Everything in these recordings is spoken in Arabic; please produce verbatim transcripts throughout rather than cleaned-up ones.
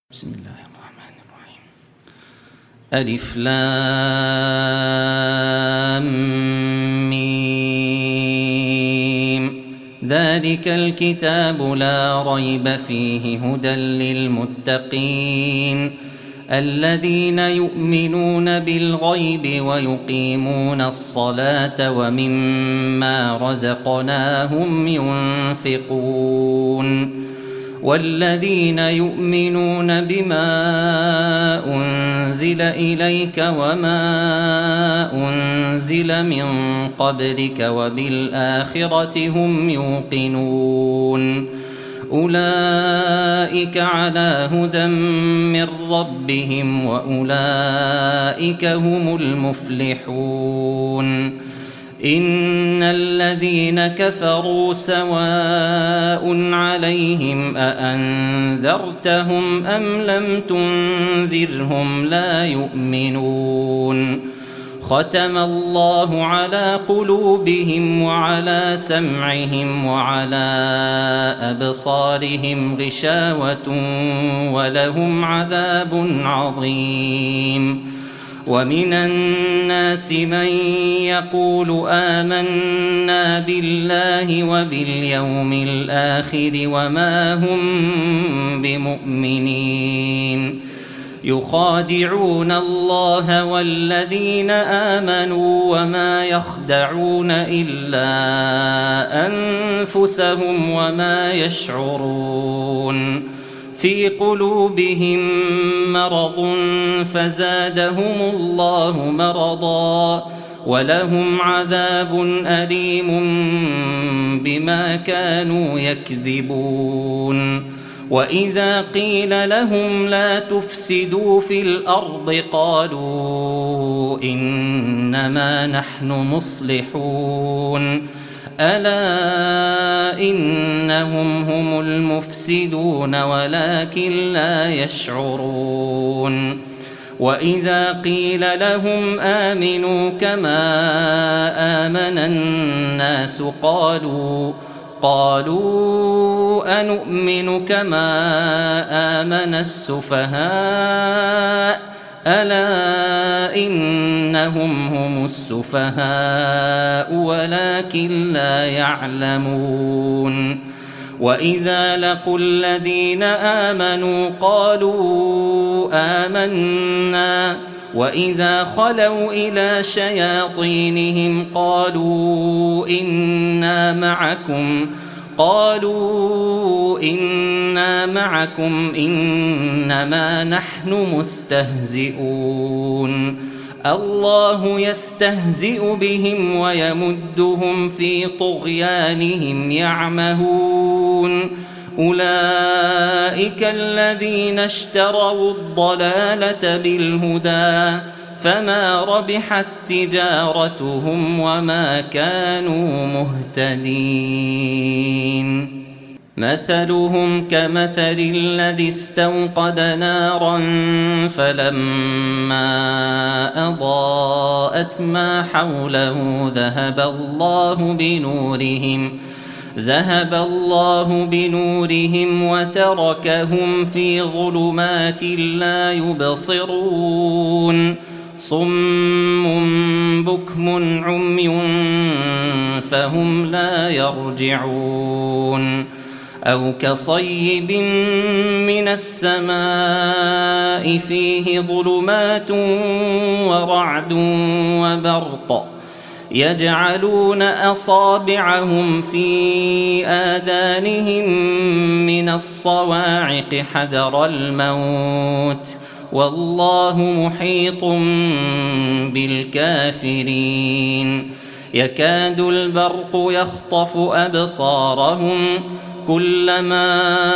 بسم الله الرحمن الرحيم. ألف لام ميم. ذلك الكتاب لا ريب فيه هدى للمتقين الذين يؤمنون بالغيب ويقيمون الصلاة ومما رزقناهم ينفقون والذين يؤمنون بما أنزل إليك وما أنزل من قبلك وبالآخرة هم يوقنون أولئك على هدى من ربهم وأولئك هم المفلحون. إن الذين كفروا سواء عليهم أأنذرتهم أم لم تنذرهم لا يؤمنون. ختم الله على قلوبهم وعلى سمعهم وعلى أبصارهم غشاوة ولهم عذاب عظيم. ومن الناس من يقول آمنا بالله وباليوم الآخر وما هم بمؤمنين يخادعون الله والذين آمنوا وما يخدعون إلا أنفسهم وما يشعرون. في قلوبهم مرض فزادهم الله مرضا ولهم عذاب أليم بما كانوا يكذبون. وإذا قيل لهم لا تفسدوا في الأرض قالوا إنما نحن مصلحون ألا إنهم هم المفسدون ولكن لا يشعرون. وإذا قيل لهم آمنوا كما آمن الناس قالوا قالوا أنؤمن كما آمن السفهاء ألا إنهم هم السفهاء ولكن لا يعلمون. وإذا لقوا الذين آمنوا قالوا آمنا وإذا خلوا إلى شياطينهم قالوا إنا معكم قالوا إنا معكم إنما نحن مستهزئون. الله يستهزئ بهم ويمدهم في طغيانهم يعمهون. أولئك الذين اشتروا الضلالة بالهدى فما ربحت تجارتهم وما كانوا مهتدين. مثلهم كمثل الذي استوقد نارا فلما أضاءت ما حوله ذهب الله بنورهم ذهب الله بنورهم وتركهم في ظلمات لا يبصرون. صم بكم عمي فهم لا يرجعون. أو كصيب من السماء فيه ظلمات ورعد وبرق يجعلون أصابعهم في آذانهم من الصواعق حذر الموت والله محيط بالكافرين. يكاد البرق يخطف أبصارهم كلما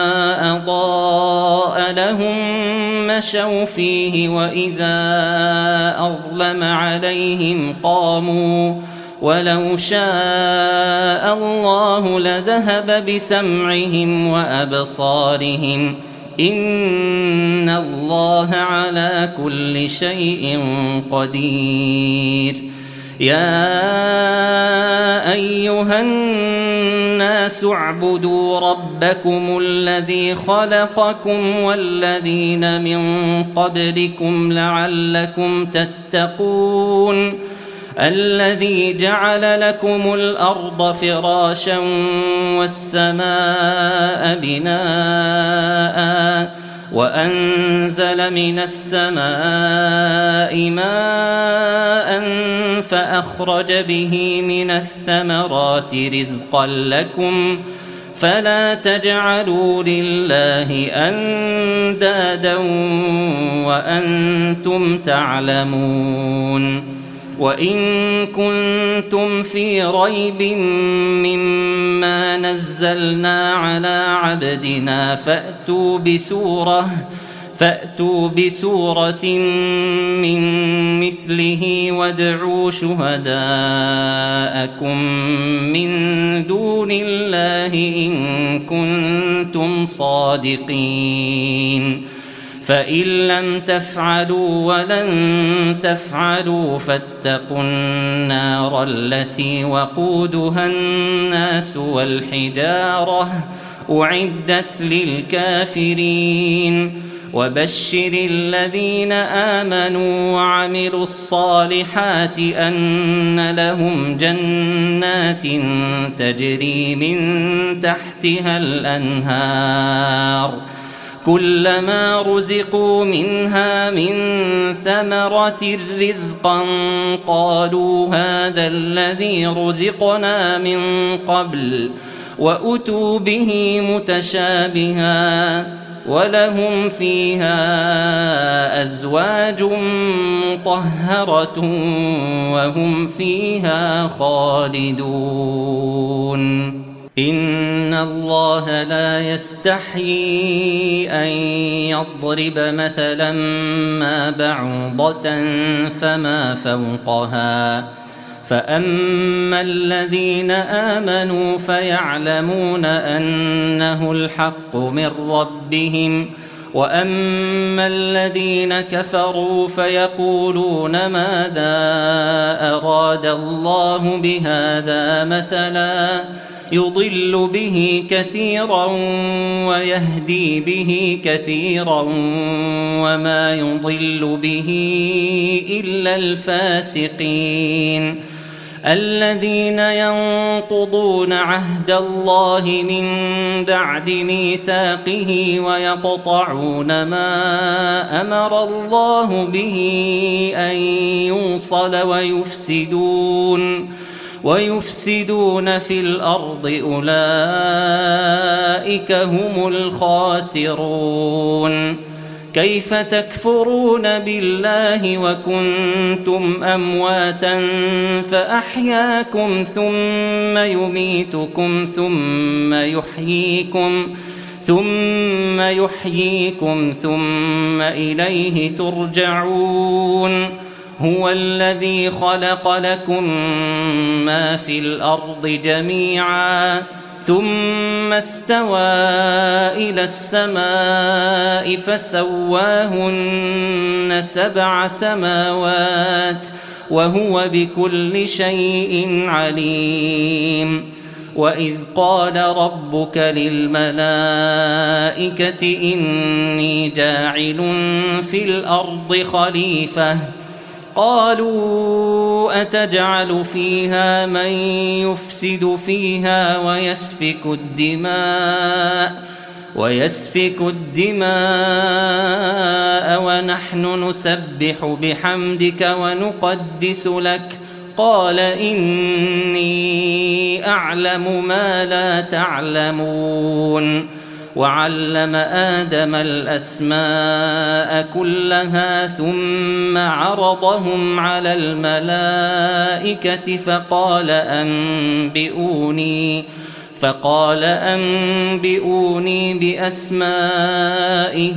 أضاء لهم مشوا فيه وإذا أظلم عليهم قاموا ولو شاء الله لذهب بسمعهم وأبصارهم إن الله على كل شيء قدير. يا أيها الناس اعبدوا ربكم الذي خلقكم والذين من قبلكم لعلكم تتقون الذي جعل لكم الأرض فراشا والسماء بناء وأنزل من السماء ماء فأخرج به من الثمرات رزقا لكم فلا تجعلوا لله أندادا وأنتم تعلمون وإن كنتم في ريب مما نزلنا على عبدنا فأتوا بسورة فأتوا بسورة من مثله وادعوا شهداءكم من دون الله إن كنتم صادقين فإن لم تفعلوا ولن تفعلوا فاتقوا النار التي وقودها الناس والحجارة أعدت للكافرين وبشر الذين آمنوا وعملوا الصالحات أن لهم جنات تجري من تحتها الأنهار كلما رزقوا منها من ثمرة رزقا قالوا هذا الذي رزقنا من قبل وأتوا به متشابها ولهم فيها أزواج مطهرة وهم فيها خالدون إن الله لا يستحيي أن يضرب مثلا ما بعوضة فما فوقها فأما الذين آمنوا فيعلمون أنه الحق من ربهم وأما الذين كفروا فيقولون ماذا أراد الله بهذا مثلا يضل به كثيرا ويهدي به كثيرا وما يضل به إلا الفاسقين الذين ينقضون عهد الله من بعد ميثاقه ويقطعون ما أمر الله به أن يوصل ويفسدون ويفسدون في الأرض أولئك هم الخاسرون كيف تكفرون بالله وكنتم أمواتا فأحياكم ثم يميتكم ثم يحييكم ثم يحييكم ثم إليه ترجعون هو الذي خلق لكم ما في الأرض جميعا ثم استوى إلى السماء فسواهن سبع سماوات وهو بكل شيء عليم وإذ قال ربك للملائكة إني جاعل في الأرض خليفة قالوا أتجعل فيها من يفسد فيها ويسفك الدماء ويسفك الدماء ونحن نسبح بحمدك ونقدس لك قال إني أعلم ما لا تعلمون وعلم آدم الأسماء كلها ثم عرضهم على الملائكة فقال أنبئوني فقال أنبئوني بأسماء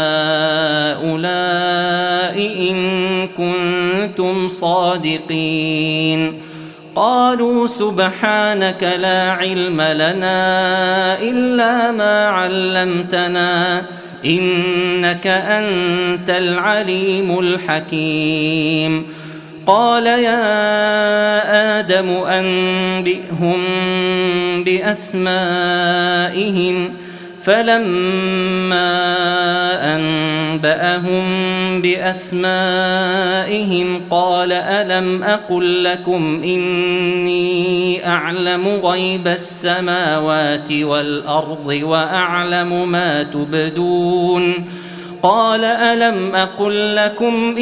هؤلاء إن كنتم صادقين قالوا سبحانك لا علم لنا إلا ما علمتنا إنك أنت العليم الحكيم قال يا آدم أنبئهم بأسمائهم فلما أنبأهم بأسمائهم قال ألم أقل لكم إني أعلم غيب السماوات والأرض وأعلم ما تبدون قال ألم أقل لكم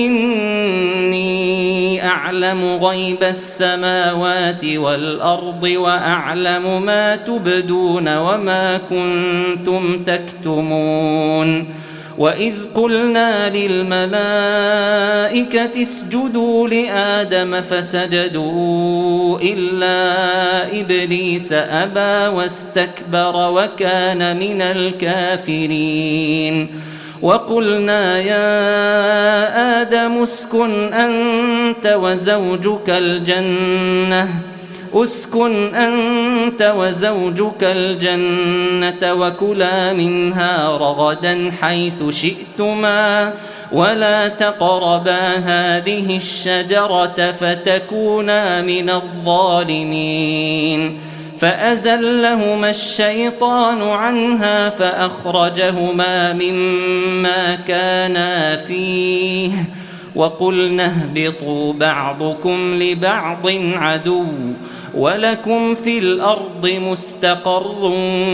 إني أعلم غيب السماوات والأرض وأعلم ما تبدون وما كنتم تكتمون وإذ قلنا للملائكة اسجدوا لآدم فسجدوا إلا إبليس أبى واستكبر وكان من الكافرين وقلنا يا آدم اسكن أنت وزوجك الجنة اسكن أنت وزوجك الجنة وكلا منها رغدا حيث شئتما ولا تقربا هذه الشجرة فتكونا من الظالمين فأزلهما الشيطان عنها فأخرجهما مما كانا فيه وقلنا اهبطوا بعضكم لبعض عدو ولكم في الأرض مستقر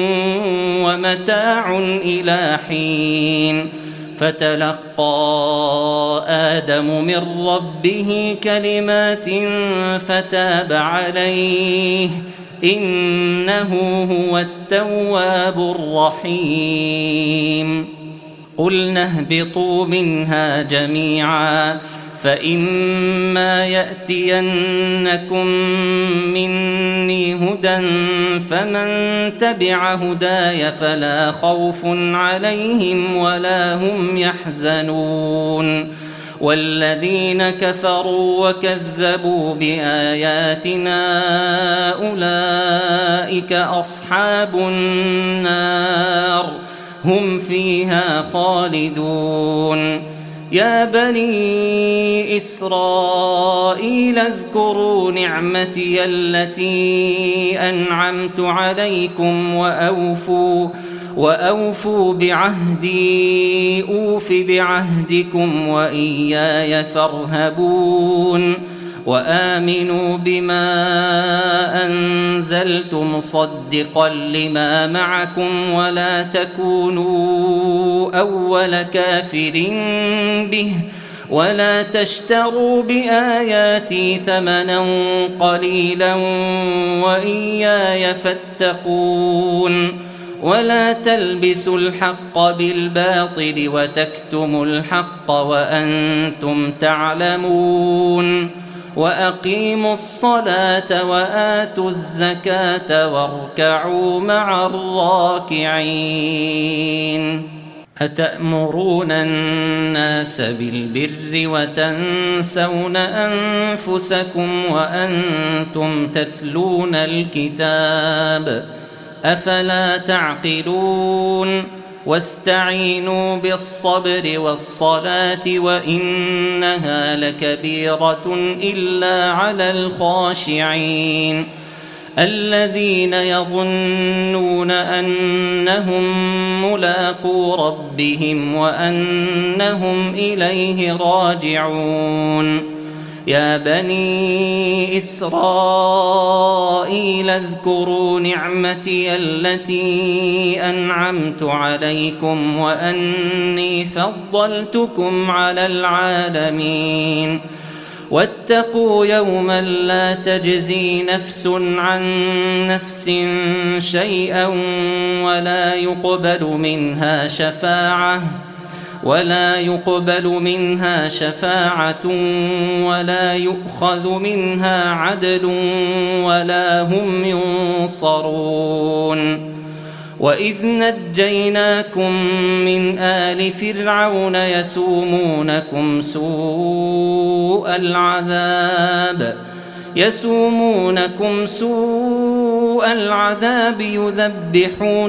ومتاع إلى حين فتلقى آدم من ربه كلمات فتاب عليه إنه هو التواب الرحيم قلنا اهبطوا منها جميعا فإما يأتينكم مني هدى فمن تبع هداي فلا خوف عليهم ولا هم يحزنون والذين كفروا وكذبوا بآياتنا أولئك أصحاب النار هم فيها خالدون يا بني إسرائيل اذكروا نعمتي التي أنعمت عليكم وأوفوا وأوفوا بعهدي أوف بعهدكم وإياي فارهبون وآمنوا بما أنزلت مصدقا لما معكم ولا تكونوا أول كافر به ولا تشتروا بآياتي ثمنا قليلا وإياي فاتقون ولا تلبسوا الحق بالباطل وتكتموا الحق وأنتم تعلمون وأقيموا الصلاة وآتوا الزكاة واركعوا مع الراكعين أتأمرون الناس بالبر وتنسون أنفسكم وأنتم تتلون الكتاب أفلا تعقلون واستعينوا بالصبر والصلاة وإنها لكبيرة إلا على الخاشعين الذين يظنون أنهم ملاقو ربهم وأنهم إليه راجعون يا بني إسرائيل اذكروا نعمتي التي أنعمت عليكم وأني فضلتكم على العالمين واتقوا يوما لا تجزي نفس عن نفس شيئا ولا يقبل منها شفاعة ولا يقبل منها شفاعة ولا يؤخذ منها عدل ولا هم ينصرون وإذ نجيناكم من آل فرعون يسومونكم سوء العذاب يسومونكم سوء العذاب يذبحون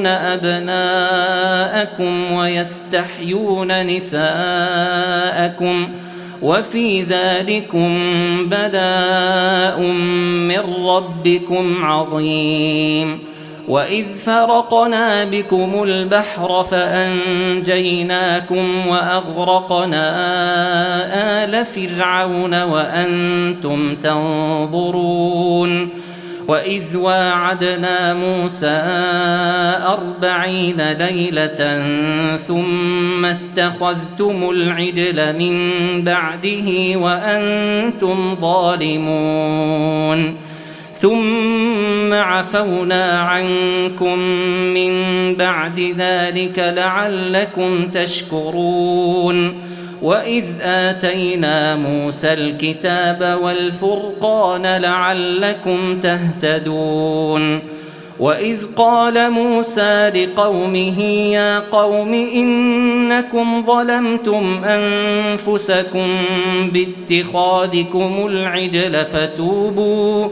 أبناءكم ويستحيون نساءكم وفي ذلكم بلاء من ربكم عظيم. وإذ فرقنا بكم البحر فأنجيناكم وأغرقنا آل فرعون وأنتم تنظرون. وإذ واعدنا موسى أربعين ليلة ثم اتخذتم العجل من بعده وأنتم ظالمون ثم عفونا عنكم من بعد ذلك لعلكم تشكرون. وإذ آتينا موسى الكتاب والفرقان لعلكم تهتدون. وإذ قال موسى لقومه يا قوم إنكم ظلمتم أنفسكم باتخاذكم العجل فتوبوا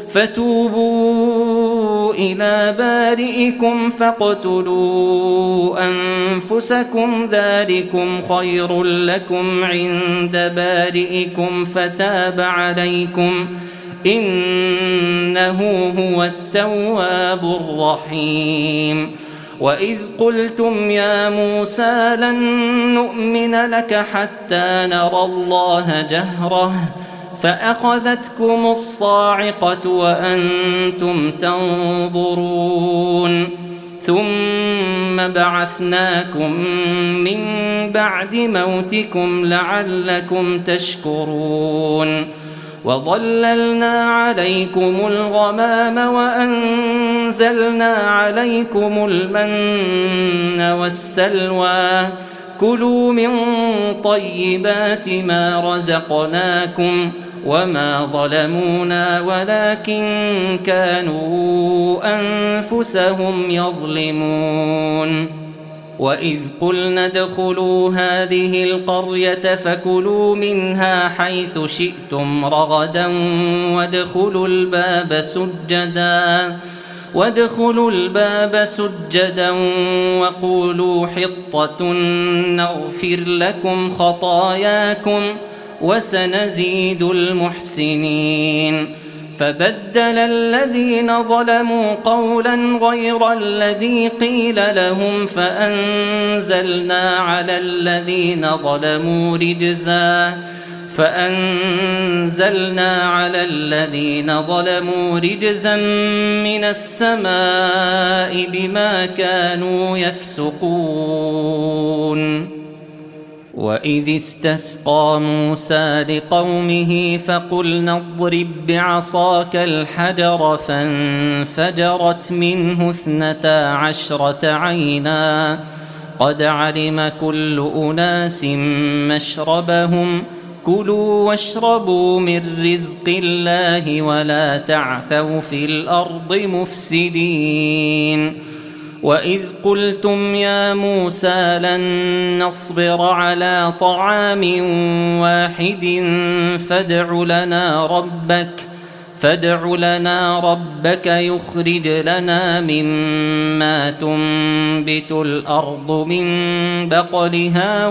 فتوبوا إلى بارئكم فاقتلوا أنفسكم ذلكم خير لكم عند بارئكم فتاب عليكم إنه هو التواب الرحيم. وإذ قلتم يا موسى لن نؤمن لك حتى نرى الله جهرة فأخذتكم الصاعقة وأنتم تنظرون ثم بعثناكم من بعد موتكم لعلكم تشكرون. وظللنا عليكم الغمام وأنزلنا عليكم المن والسلوى كلوا من طيبات ما رزقناكم وما ظلمونا ولكن كانوا أنفسهم يظلمون. وإذ قلنا ادخلوا هذه القرية فكلوا منها حيث شئتم رغدا وادخلوا الباب سجدا وادخلوا الباب سجدا وقولوا حطة نغفر لكم خطاياكم وسنزيد المحسنين. فبدل الذين ظلموا قولا غير الذي قيل لهم فأنزلنا على الذين ظلموا رجزا فأنزلنا على الذين ظلموا رجزا من السماء بما كانوا يفسقون. وإذ استسقى موسى لقومه فقلنا اضرب بعصاك الحجر فانفجرت منه اثنتا عشرة عينا قد علم كل أناس مشربهم كلوا واشربوا من رزق الله ولا تعثوا في الأرض مفسدين. وإذ قلتم يا موسى لن نصبر على طعام واحد فادع لنا ربك فادع لنا ربك يخرج لنا مما تنبت الأرض من بقلها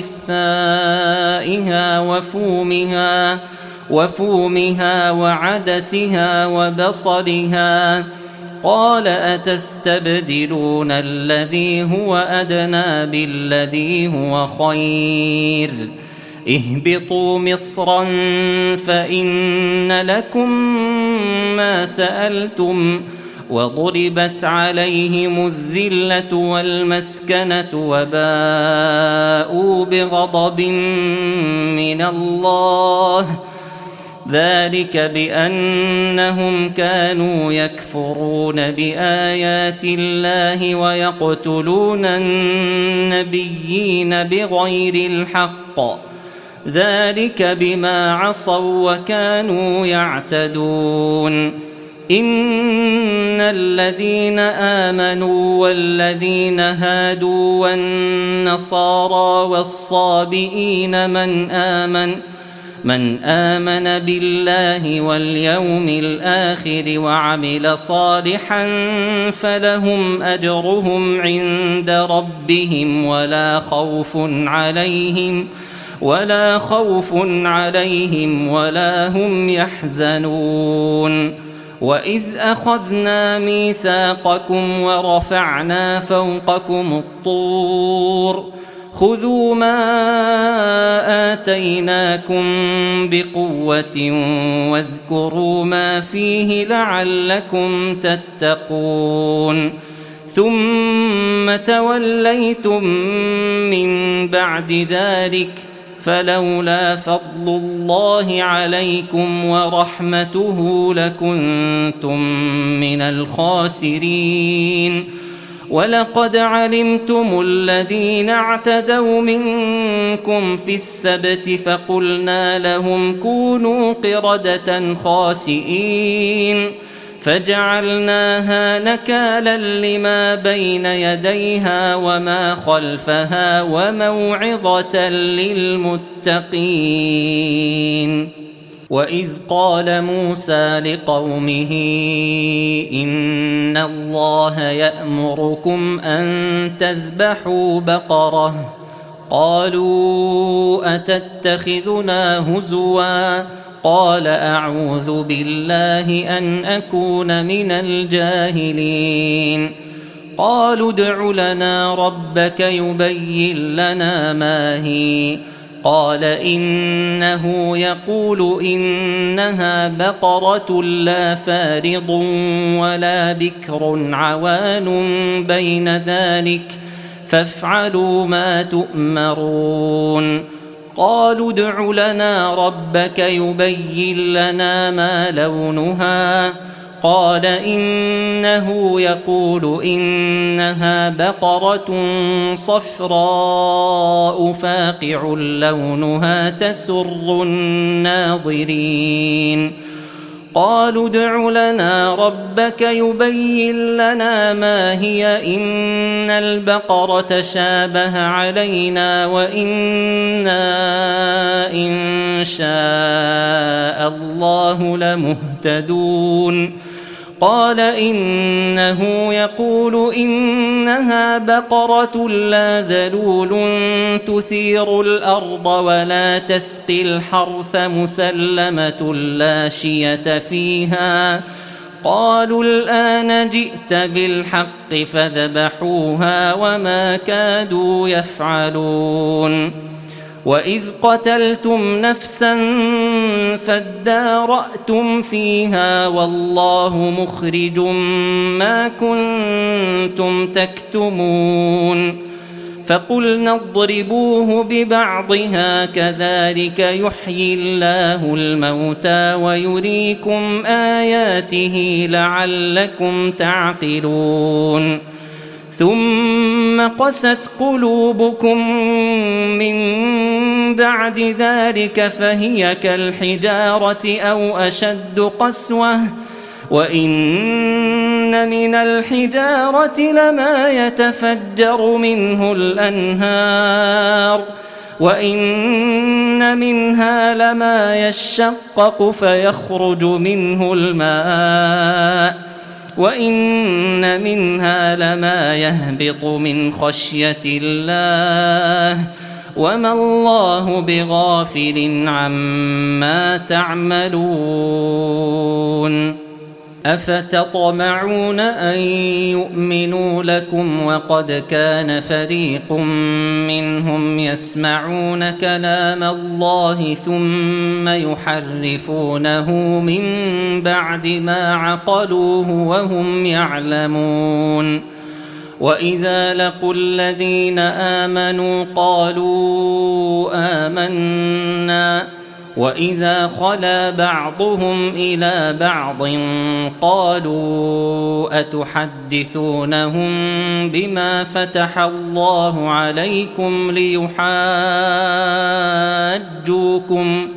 وقثائها وفومها وفومها وعدسها وبصلها قال أتستبدلون الذي هو أدنى بالذي هو خير اهبطوا مصرا فإن لكم ما سألتم وضربت عليهم الذلة والمسكنة وباءوا بغضب من الله ذلك بأنهم كانوا يكفرون بآيات الله ويقتلون النبيين بغير الحق ذلك بما عصوا وكانوا يعتدون. إن الذين آمنوا والذين هادوا والنصارى والصابئين من آمن من آمن بالله واليوم الآخر وعمل صالحا فلهم أجرهم عند ربهم ولا خوف عليهم ولا خوف عليهم ولا هم يحزنون وإذ أخذنا ميثاقكم ورفعنا فوقكم الطور خذوا ما آتيناكم بقوة واذكروا ما فيه لعلكم تتقون ثم توليتم من بعد ذلك فلولا فضل الله عليكم ورحمته لكنتم من الخاسرين ولقد علمتم الذين اعتدوا منكم في السبت فقلنا لهم كونوا قردة خاسئين فجعلناها نكالا لما بين يديها وما خلفها وموعظة للمتقين وإذ قال موسى لقومه إن الله يأمركم أن تذبحوا بقرة قالوا أتتخذنا هزوا قال أعوذ بالله أن أكون من الجاهلين قالوا ادع لنا ربك يبين لنا ما هي قال إنه يقول إنها بقرة لا فارض ولا بكر عوان بين ذلك فافعلوا ما تؤمرون قالوا ادع لنا ربك يبين لنا ما لونها قال إنه يقول إنها بقرة صفراء فاقع لونها تسر الناظرين قالوا ادع لنا ربك يبين لنا ما هي إن البقرة شابه علينا وإنا إن شاء الله لمهتدون قال إنه يقول إنها بقرة لا ذلول تثير الأرض ولا تسقي الحرث مسلمة لا شية فيها قالوا الآن جئت بالحق فذبحوها وما كادوا يفعلون وإذ قتلتم نفسا فادارأتم فيها والله مخرج ما كنتم تكتمون فقلنا اضربوه ببعضها كذلك يحيي الله الموتى ويريكم آياته لعلكم تعقلون ثم قست قلوبكم من بعد ذلك فهي كالحجارة أو أشد قسوة وإن من الحجارة لما يتفجر منه الأنهار وإن منها لما يشقق فيخرج منه الماء وإن منها لما يهبط من خشية الله وما الله بغافل عما تعملون أفتطمعون أن يؤمنوا لكم وقد كان فريق منهم يسمعون كلام الله ثم يحرفونه من بعد ما عقلوه وهم يعلمون وإذا لقوا الذين آمنوا قالوا آمنا وإذا خلا بعضهم إلى بعض قالوا أتحدثونهم بما فتح الله عليكم ليحاجوكم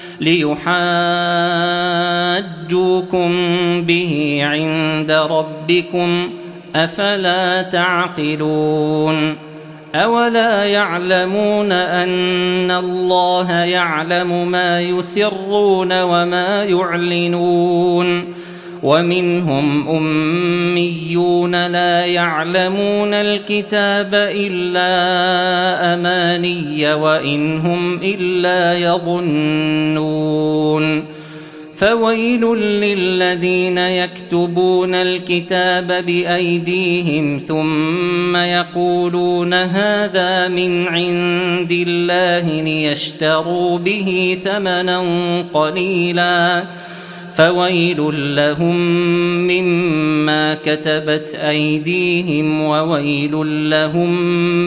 ليحاجوكم به عند ربكم أفلا تعقلون أولا يعلمون أن الله يعلم ما يسرون وما يعلنون ومنهم أميون لا يعلمون الكتاب إلا أماني وإن هم إلا يظنون فويل للذين يكتبون الكتاب بأيديهم ثم يقولون هذا من عند الله ليشتروا به ثمنا قليلا فويل لهم مما كتبت أيديهم وويل لهم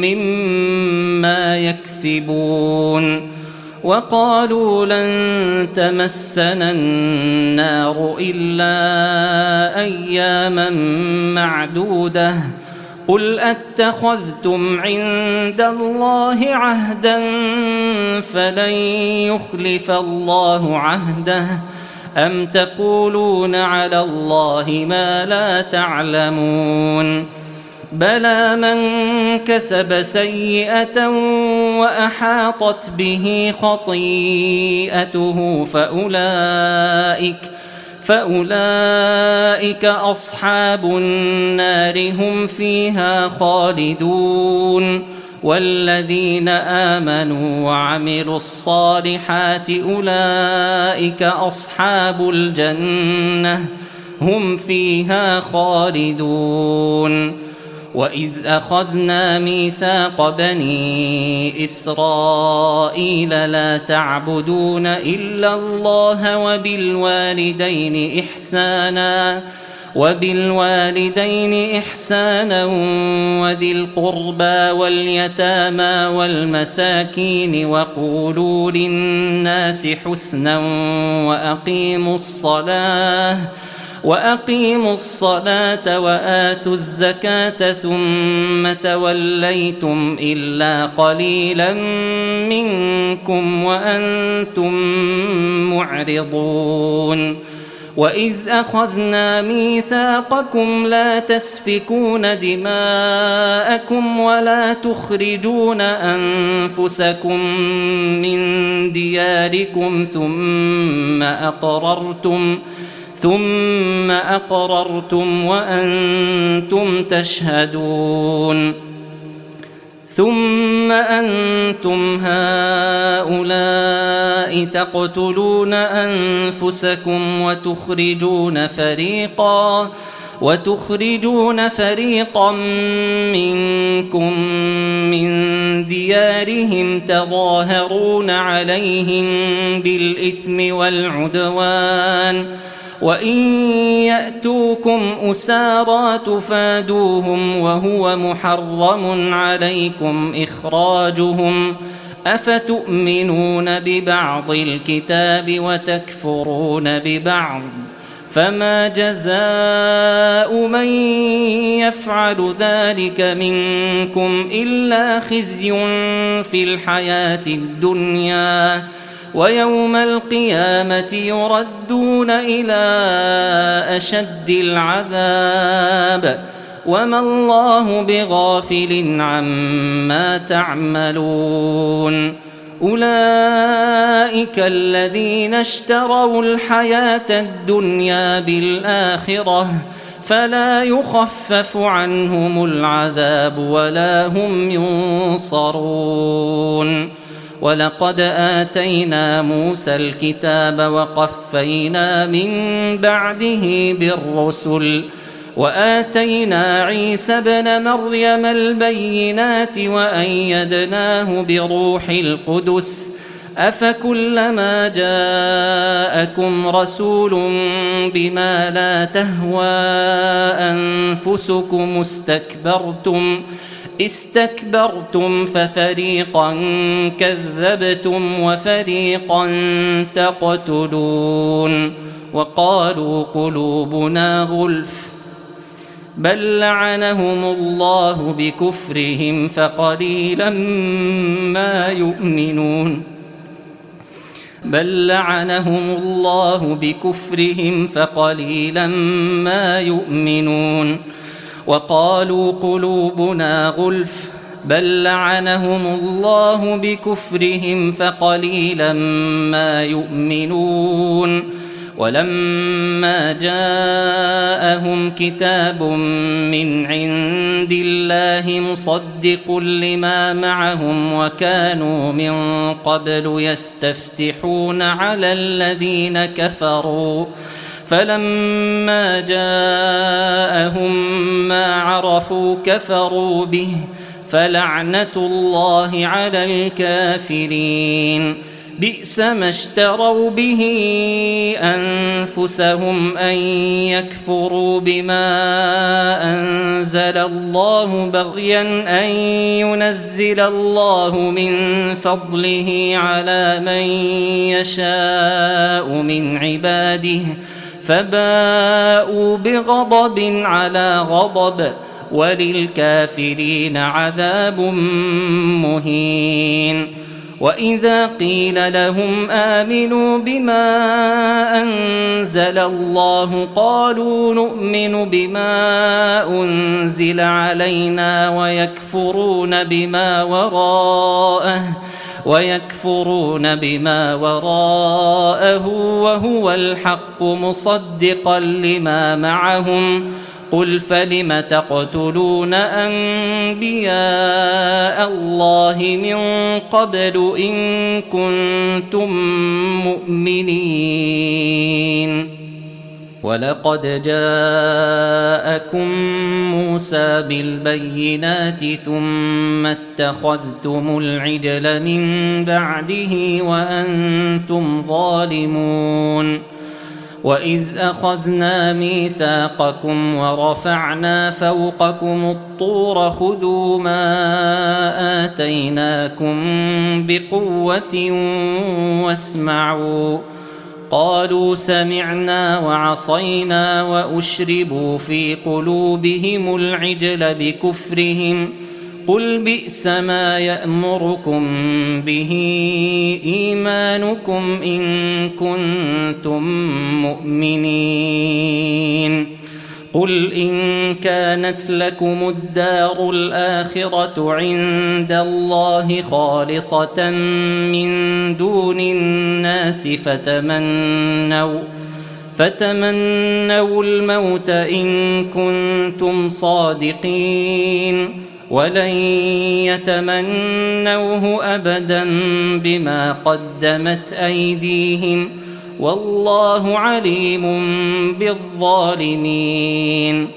مما يكسبون وقالوا لن تمسنا النار إلا أياما معدودة قل أتخذتم عند الله عهدا فلن يخلف الله عهده أم تقولون على الله ما لا تعلمون بلى من كسب سيئة وأحاطت به خطيئته فأولئك فأولئك أصحاب النار هم فيها خالدون والذين آمنوا وعملوا الصالحات أولئك أصحاب الجنة هم فيها خالدون وإذ أخذنا ميثاق بني إسرائيل لا تعبدون إلا الله وبالوالدين إحسانا وبالوالدين إحسانا وذي القربى واليتامى والمساكين وقولوا للناس حسنا وأقيموا الصلاة وأقيموا الصلاة وآتوا الزكاة ثم توليتم إلا قليلا منكم وأنتم معرضون وإذ أخذنا ميثاقكم لا تسفكون دماءكم ولا تخرجون أنفسكم من دياركم ثم أقررتم ثم أقررتم وأنتم تشهدون ثم أنتم هؤلاء تقتلون أنفسكم وتخرجون فريقا وتخرجون فريقا منكم من ديارهم تظاهرون عليهم بالإثم والعدوان وإن يأتوكم أسارى تفادوهم وهو محرم عليكم إخراجهم أفتؤمنون ببعض الكتاب وتكفرون ببعض فما جزاء من يفعل ذلك منكم إلا خزي في الحياة الدنيا ويوم القيامة يردون إلى أشد العذاب وما الله بغافل عما تعملون أولئك الذين اشتروا الحياة الدنيا بالآخرة فلا يخفف عنهم العذاب ولا هم ينصرون ولقد آتينا موسى الكتاب وقفينا من بعده بالرسل وآتينا عيسى ابن مريم البينات وأيدناه بروح القدس أفكلما جاءكم رسول بما لا تهوى أنفسكم استكبرتم استكبرتم ففريقا كذبتم وفريقا تقتلون وقالوا قلوبنا غلف بل لعنهم الله بكفرهم فقليلا ما يؤمنون بل لعنهم الله بكفرهم فقليلا ما يؤمنون وقالوا قلوبنا غلف بل لعنهم الله بكفرهم فقليلا ما يؤمنون ولما جاءهم كتاب من عند الله مصدق لما معهم وكانوا من قبل يستفتحون على الذين كفروا فلما جاءهم ما عرفوا كفروا به فلعنة الله على الكافرين بئس ما اشتروا به أنفسهم أن يكفروا بما أنزل الله بغيا أن ينزل الله من فضله على من يشاء من عباده فباءوا بغضب على غضب وللكافرين عذاب مهين وإذا قيل لهم آمنوا بما أنزل الله قالوا نؤمن بما أنزل علينا ويكفرون بما وراءه ويكفرون بما وراءه وهو الحق مصدقا لما معهم قل فلم تقتلون أنبياء الله من قبل إن كنتم مؤمنين ولقد جاءكم موسى بالبينات ثم اتخذتم العجل من بعده وأنتم ظالمون وإذ أخذنا ميثاقكم ورفعنا فوقكم الطور خذوا ما آتيناكم بقوة واسمعوا قالوا سمعنا وعصينا وأشربوا في قلوبهم العجل بكفرهم قل بئس ما يأمركم به إيمانكم إن كنتم مؤمنين قل إن كانت لكم الدار الآخرة عند الله خالصة من دون الناس فتمنوا فتمنوا الموت إن كنتم صادقين ولن يتمنوه أبدا بما قدمت أيديهم والله عليم بالظالمين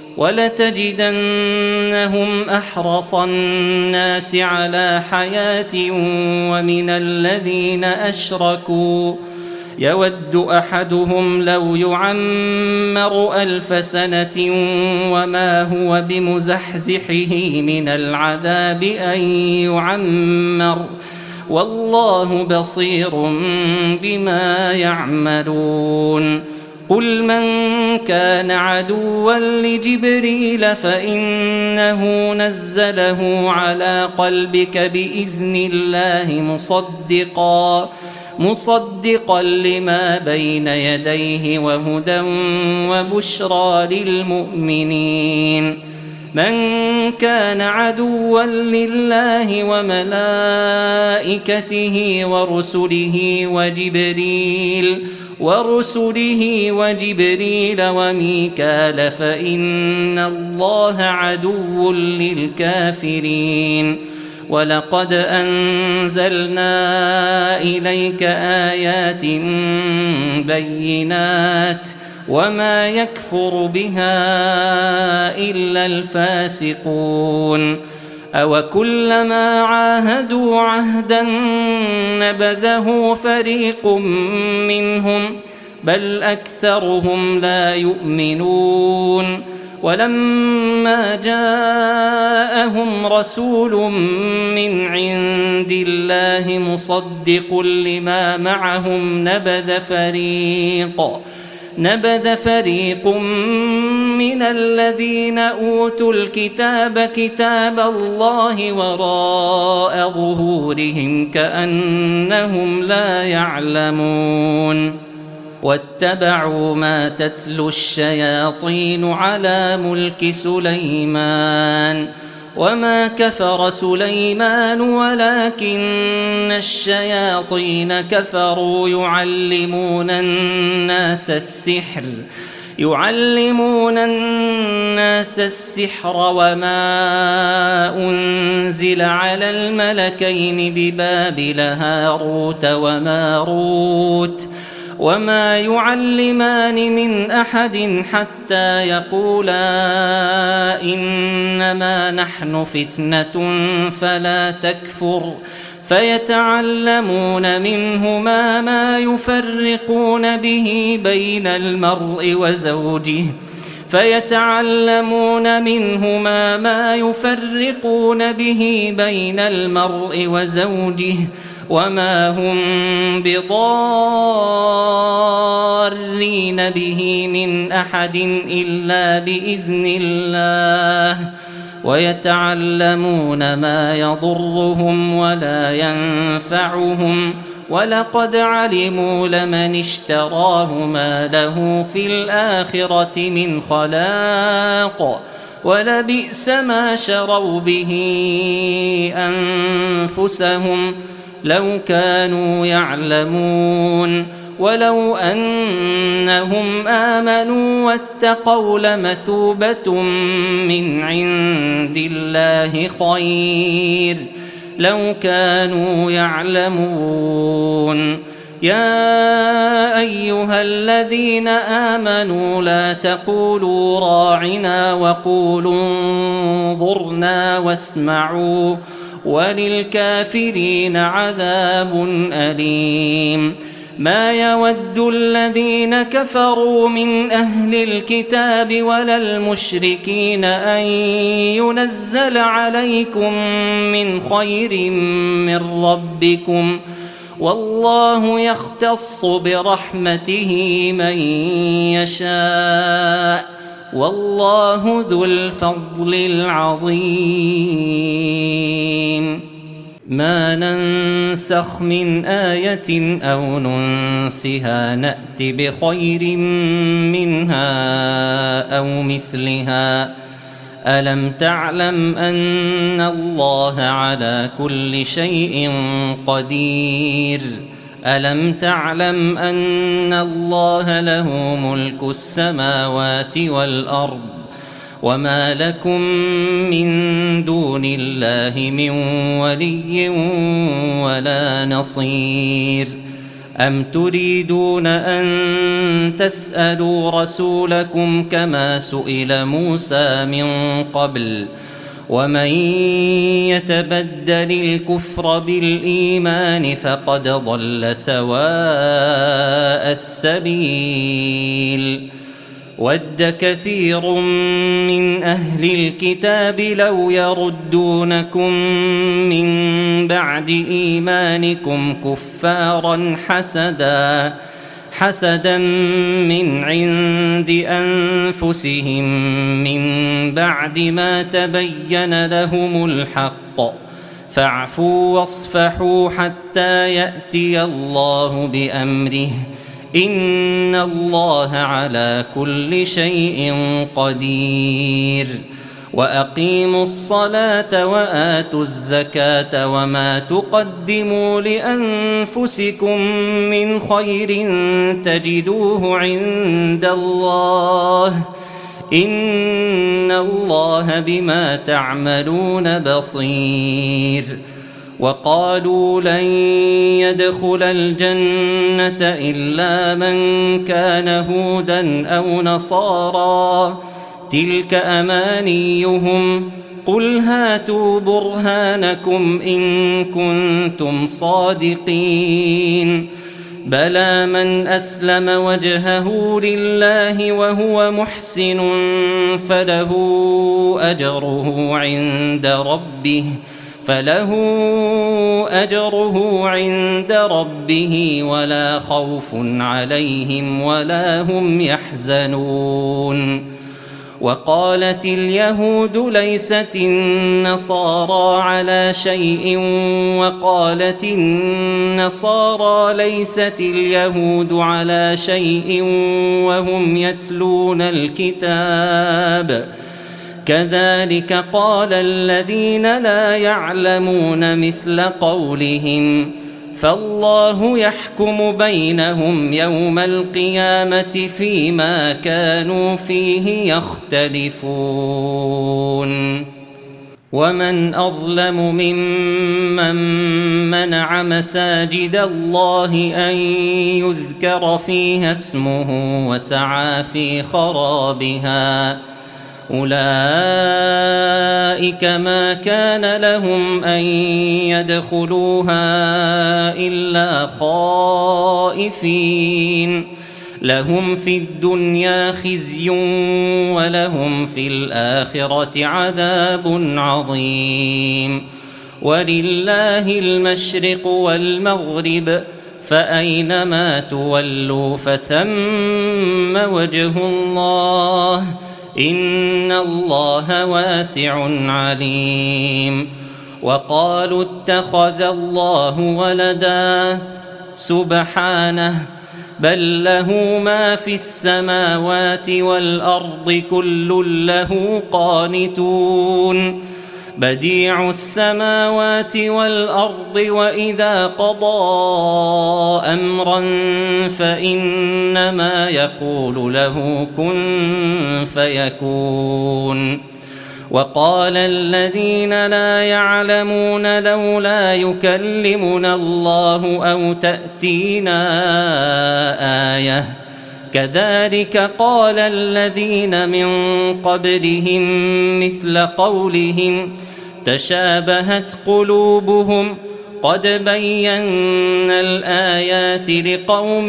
ولتجدنهم أحرص الناس على حياة ومن الذين أشركوا يود أحدهم لو يعمر ألف سنة وما هو بمزحزحه من العذاب أن يعمر والله بصير بما يعملون قل من كان عدوا لجبريل فإنه نزله على قلبك بإذن الله مصدقا مصدقا لما بين يديه وهدى وبشرى للمؤمنين من كان عدوا لله وملائكته ورسله وجبريل ورسله وجبريل وميكال فإن الله عدو للكافرين ولقد أنزلنا إليك آيات بينات وما يكفر بها إلا الفاسقون أوكلما عاهدوا عهدا نبذه فريق منهم بل أكثرهم لا يؤمنون ولما جاءهم رسول من عند الله مصدق لما معهم نبذ فريق نبذ فريق من الذين أوتوا الكتاب كتاب الله وراء ظهورهم كأنهم لا يعلمون واتبعوا ما تتلو الشياطين على ملك سليمان وما كفر سليمان ولكن الشياطين كفروا يعلمون الناس السحر يعلمون الناس السحر وما أنزل على الملكين ببابل هاروت وماروت وما يعلمان من أحد حتى يقولا إنما نحن فتنة فلا تكفر فيتعلمون منهما ما يفرقون به بين المرء وزوجه فيتعلمون منهما ما يفرقون به بين المرء وزوجه وما هم بضارين به من أحد إلا بإذن الله ويتعلمون ما يضرهم ولا ينفعهم ولقد علموا لمن اشتراه ما له في الآخرة من خلاق ولبئس ما شروا به أنفسهم لو كانوا يعلمون ولو أنهم آمنوا واتقوا لمثوبة من عند الله خير لو كانوا يعلمون يا أيها الذين آمنوا لا تقولوا راعنا وقولوا انظرنا واسمعوا وللكافرين عذاب أليم ما يود الذين كفروا من أهل الكتاب ولا المشركين أن ينزل عليكم من خير من ربكم والله يختص برحمته من يشاء والله ذو الفضل العظيم ما ننسخ من آية أو ننسها نأت بخير منها أو مثلها ألم تعلم أن الله على كل شيء قدير ألم تعلم أن الله له ملك السماوات والأرض وما لكم من دون الله من ولي ولا نصير أم تريدون أن تسألوا رسولكم كما سئل موسى من قبل ومن يتبدل الكفر بالإيمان فقد ضل سواء السبيل ود كثير من أهل الكتاب لو يردونكم من بعد إيمانكم كفارا حسدا حسدا من عند أنفسهم من بعد ما تبين لهم الحق فاعفوا واصفحوا حتى يأتي الله بأمره إن الله على كل شيء قدير وأقيموا الصلاة وآتوا الزكاة وما تقدموا لأنفسكم من خير تجدوه عند الله إن الله بما تعملون بصير وقالوا لن يدخل الجنة إلا من كان هودا أو نصارى تلك أمانيهم قل هاتوا برهانكم إن كنتم صادقين بلى من أسلم وجهه لله وهو محسن فله أجره عند ربه فله أجره عند ربه ولا خوف عليهم ولا هم يحزنون وقالت اليهود ليست النصارى على شيء وقالت النصارى ليست اليهود على شيء وهم يتلون الكتاب كذلك قال الذين لا يعلمون مثل قولهم فالله يحكم بينهم يوم القيامة فيما كانوا فيه يختلفون ومن أظلم ممن منع مساجد الله أن يذكر فيها اسمه وسعى في خرابها أولئك ما كان لهم أن يدخلوها إلا خائفين لهم في الدنيا خزي ولهم في الآخرة عذاب عظيم ولله المشرق والمغرب فأينما تولوا فثم وجه الله إن الله واسع عليم وقالوا اتخذ الله ولدا سبحانه بل له ما في السماوات والأرض كل له قانتون بديع السماوات والأرض وإذا قضى أمرا فإنما يقول له كن فيكون وقال الذين لا يعلمون لولا يكلمنا الله أو تأتينا آية كذلك قال الذين من قبلهم مثل قولهم تشابهت قلوبهم قد بينا الآيات لقوم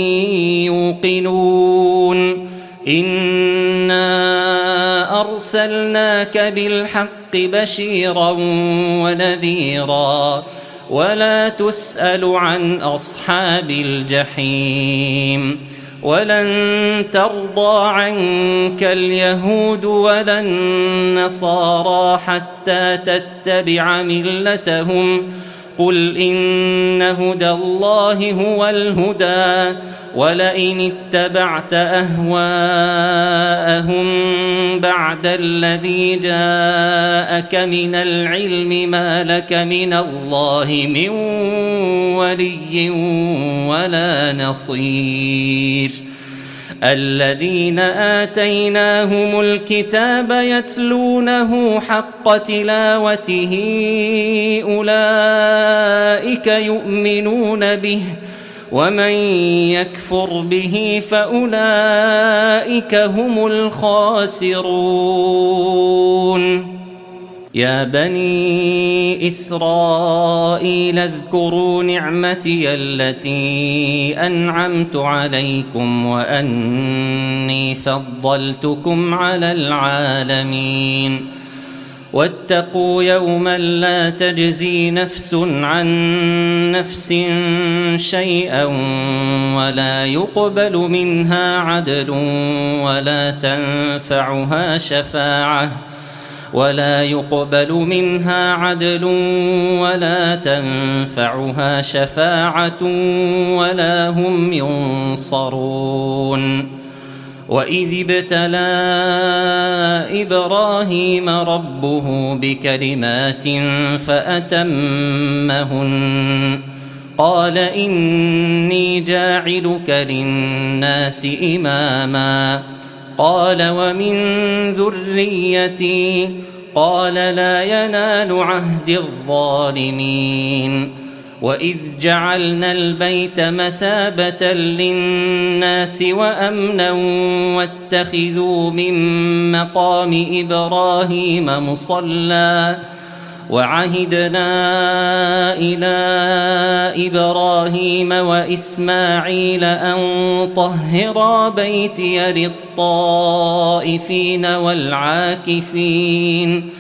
يوقنون إنا أرسلناك بالحق بشيرا ونذيرا ولا تسأل عن أصحاب الجحيم ولن ترضى عنك اليهود ولا النصارى حتى تتبع ملتهم قل إن هدى الله هو الهدى ولئن اتبعت أهواءهم بعد الذي جاءك من العلم ما لك من الله من ولي ولا نصير الذين آتيناهم الكتاب يتلونه حق تلاوته أولئك يؤمنون به ومن يكفر به فأولئك هم الخاسرون يا بني إسرائيل اذكروا نعمتي التي أنعمت عليكم وأني فضلتكم على العالمين واتقوا يوما لا تجزي نفس عن نفس شيئا ولا يقبل منها عدل ولا تنفعها شفاعة ولا يقبل منها عدل ولا تنفعها شفاعة ولا هم ينصرون وإذ ابتلى إبراهيم ربه بكلمات فأتمهن قال إني جاعلك للناس إماما قال ومن ذريتي قال لا ينال عهد الظالمين وإذ جعلنا البيت مثابة للناس وأمنا واتخذوا من مقام إبراهيم مصلى وعهدنا إلى إبراهيم وإسماعيل أن طهرا بيتي للطائفين والعاكفين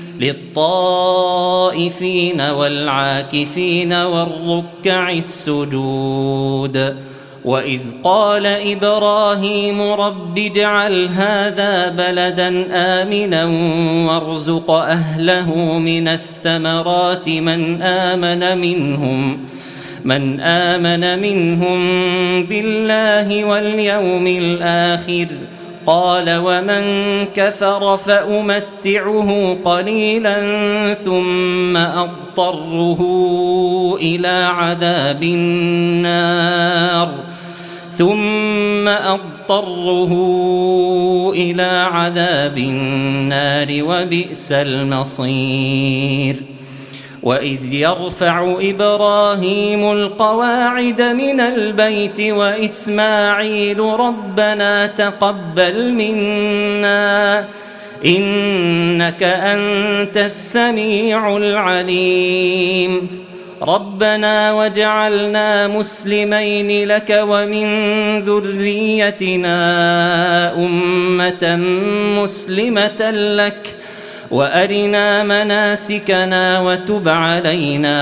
للطائفين والعاكفين والركع السجود وإذ قال إبراهيم رب اجعل هذا بلدا آمنا وارزق أهله من الثمرات من آمن منهم من آمن منهم بالله واليوم الآخر قال ومن كفر فأمتعه قليلا ثم أضطره إلى عذاب النار ثم أضطره إلى عذاب النار وبئس المصير وإذ يرفع إبراهيم القواعد من البيت وإسماعيل ربنا تقبل منا إنك أنت السميع العليم ربنا وجعلنا مسلمين لك ومن ذريتنا أمة مسلمة لك وأرنا مناسكنا وتب علينا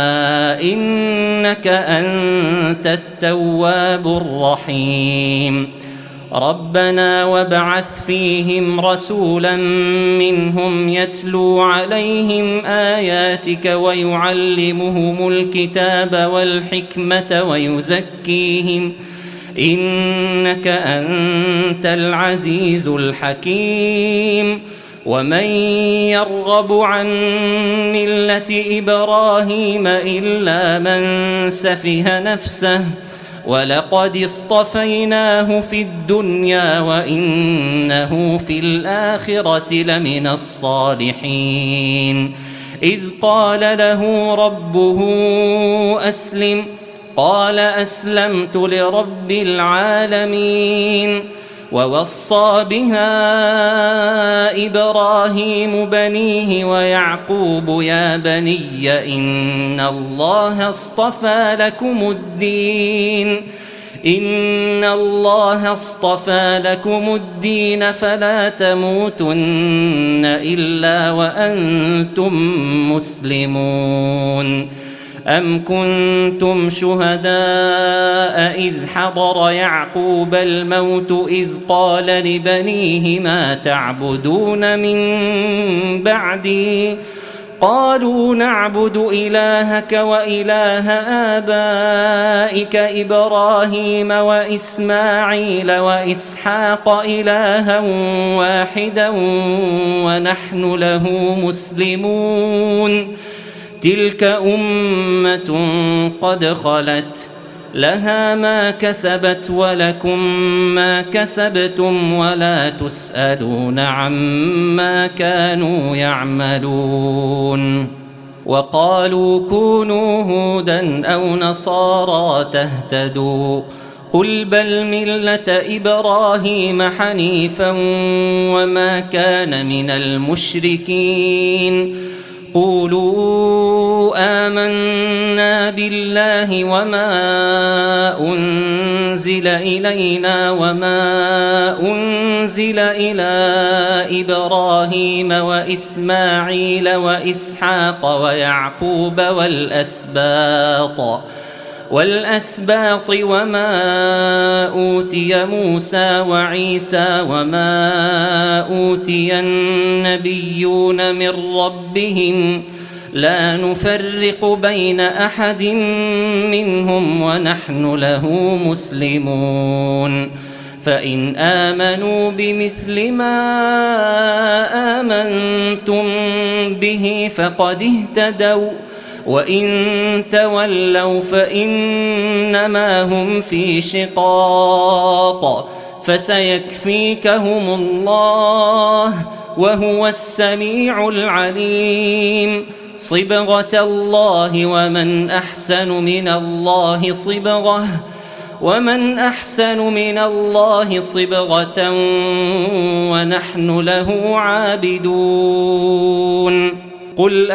إنك أنت التواب الرحيم ربنا وابعث فيهم رسولا منهم يتلو عليهم آياتك ويعلمهم الكتاب والحكمة ويزكيهم إنك أنت العزيز الحكيم ومن يرغب عن ملة إبراهيم إلا من سفه نفسه ولقد اصطفيناه في الدنيا وإنه في الآخرة لمن الصالحين إذ قال له ربه أسلم قال أسلمت لرب العالمين ووصى بها إبراهيم بنيه ويعقوب يا بني إن الله اصطفى لكم الدين إن الله اصطفى لكم الدين فلا تموتن إلا وأنتم مسلمون أم كنتم شهداء إذ حضر يعقوب الموت إذ قال لبنيه ما تعبدون من بعدي قالوا نعبد إلهك وإله آبائك إبراهيم وإسماعيل وإسحاق إلها واحدا ونحن له مسلمون تلك أمة قد خلت لها ما كسبت ولكم ما كسبتم ولا تسألون عما كانوا يعملون وقالوا كونوا هودا أو نصارى تهتدوا قل بل ملة إبراهيم حنيفا وما كان من المشركين قولوا آمنا بالله وما أنزل إلينا وما أنزل إلى إبراهيم وإسماعيل وإسحاق ويعقوب والأسباط والأسباط وما أوتي موسى وعيسى وما أوتي النبيون من ربهم لا نفرق بين أحد منهم ونحن له مسلمون فإن آمنوا بمثل ما آمنتم به فقد اهتدوا وإن تولوا فإنما هم في شقاق فسيكفيكهم الله وهو السميع العليم صبغة الله ومن أحسن من الله صبغة ومن أحسن من الله صبغة ونحن له عابدون قل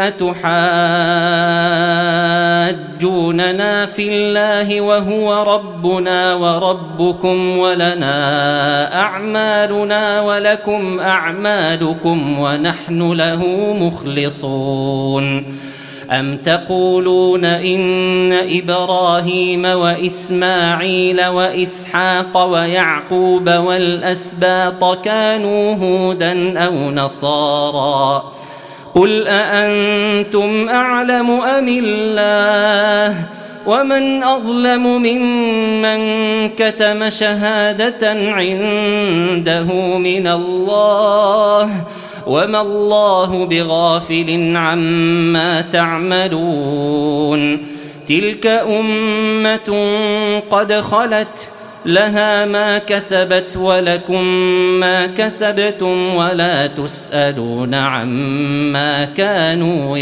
أتحاجوننا في الله وهو ربنا وربكم ولنا أعمالنا ولكم أعمالكم ونحن له مخلصون أم تقولون إن إبراهيم وإسماعيل وإسحاق ويعقوب والأسباط كانوا هودا أو نصارى قل أأنتم أعلم أم الله ومن أظلم ممن كتم شهادة عنده من الله وما الله بغافل عما تعملون تلك أمة قد خلت لها ما كسبت ولكم ما كسبتم ولا تسألون عما كانوا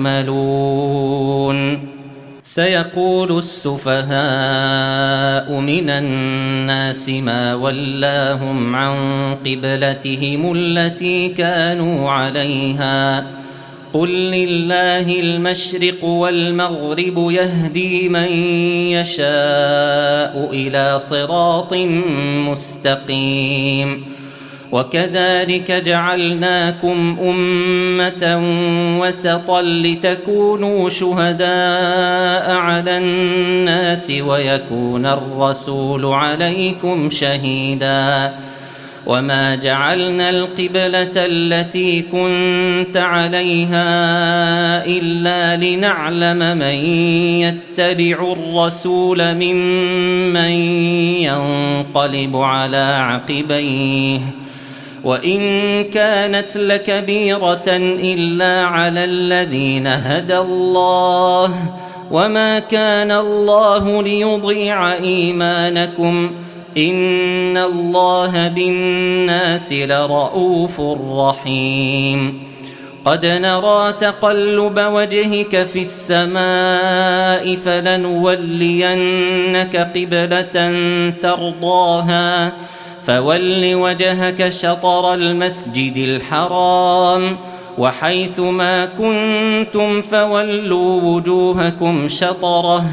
يعملون سيقول السفهاء من الناس ما ولاهم عن قبلتهم التي كانوا عليها قل لله المشرق والمغرب يهدي من يشاء إلى صراط مستقيم وكذلك جعلناكم أمة وسطا لتكونوا شهداء على الناس ويكون الرسول عليكم شهيدا وما جعلنا القبلة التي كنت عليها إلا لنعلم من يتبع الرسول ممن ينقلب على عقبيه وإن كانت لكبيرة إلا على الذين هدى الله وما كان الله ليضيع إيمانكم إن الله بالناس لرؤوف رحيم قد نرى تقلب وجهك في السماء فلنولينك قبلة ترضاها فول وجهك شطر المسجد الحرام وحيث ما كنتم فولوا وجوهكم شطره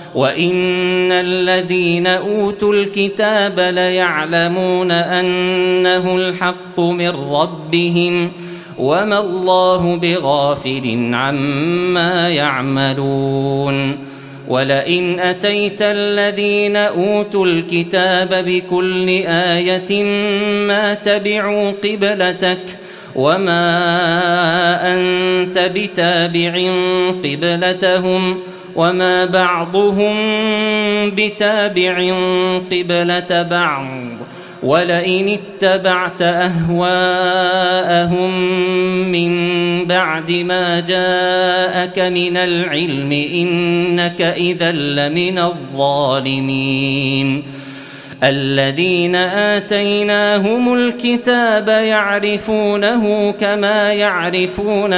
وإن الذين أوتوا الكتاب ليعلمون أنه الحق من ربهم وما الله بغافل عما يعملون ولئن أتيت الذين أوتوا الكتاب بكل آية ما تبعوا قبلتك وما أنت بتابع قبلتهم وما بعضهم بتابع قبلة بعض ولئن اتبعت أهواءهم من بعد ما جاءك من العلم إنك إذا لمن الظالمين الذين آتيناهم الكتاب يعرفونه كما يعرفون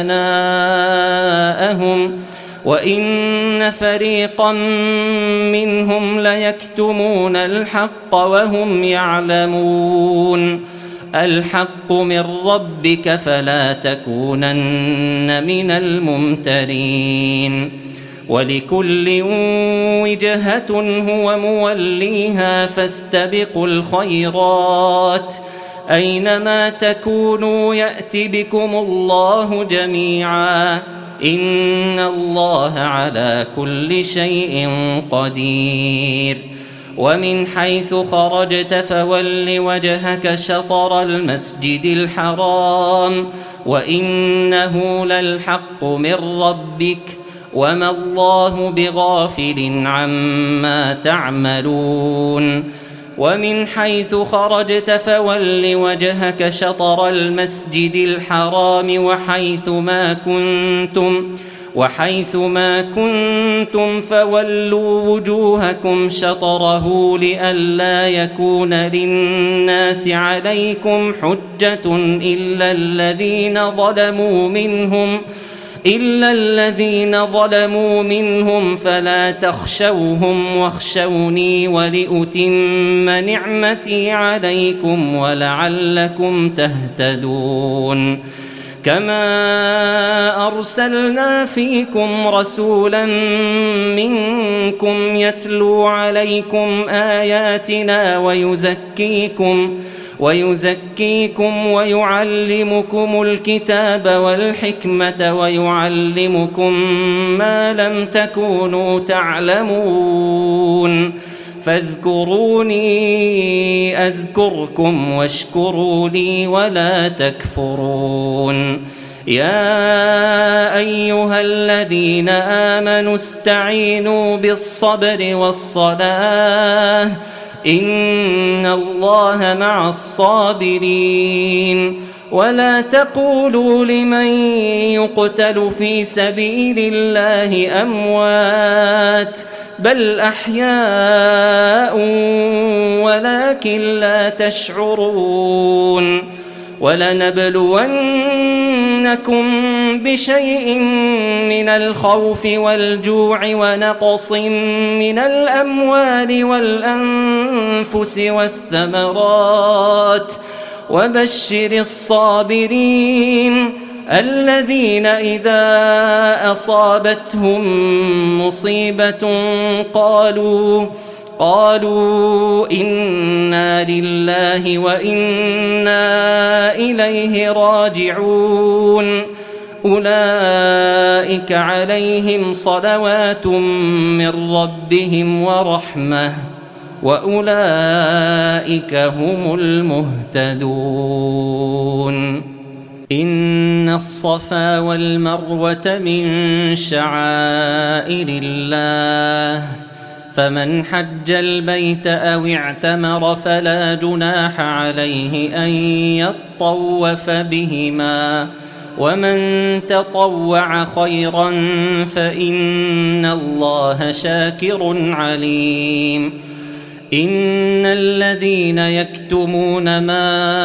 أبناءهم وإن فريقا منهم ليكتمون الحق وهم يعلمون الحق من ربك فلا تكونن من الممترين ولكل وجهة هو موليها فاستبقوا الخيرات أينما تكونوا يأت بكم الله جميعا إن الله على كل شيء قدير ومن حيث خرجت فول وجهك شطر المسجد الحرام وإنه للحق من ربك وما الله بغافل عما تعملون ومن حيث خرجت فول وجهك شطر المسجد الحرام وحيث ما كنتم وحيث ما كنتم فولوا وجوهكم شطره لئلا يكون للناس عليكم حجة إلا الذين ظلموا منهم إلا الذين ظلموا منهم فلا تخشوهم واخشوني ولأتم نعمتي عليكم ولعلكم تهتدون كما أرسلنا فيكم رسولا منكم يتلو عليكم آياتنا ويزكيكم ويزكيكم ويعلمكم الكتاب والحكمة ويعلمكم ما لم تكونوا تعلمون فاذكروني أذكركم واشكروا لي ولا تكفرون يا أيها الذين آمنوا استعينوا بالصبر والصلاة إن الله مع الصابرين ولا تقولوا لمن يقتل في سبيل الله أموات بل أحياء ولكن لا تشعرون ولنبلونكم بشيء من الخوف والجوع ونقص من الأموال والأنفس والثمرات وبشر الصابرين الذين إذا أصابتهم مصيبة قالوا قالوا إنا لله وإنا إليه راجعون أولئك عليهم صلوات من ربهم ورحمة وأولئك هم المهتدون إن الصفا والمروة من شعائر الله فمن حج البيت أو اعتمر فلا جناح عليه أن يطوف بهما ومن تطوع خيرا فإن الله شاكر عليم إن الذين يكتمون ما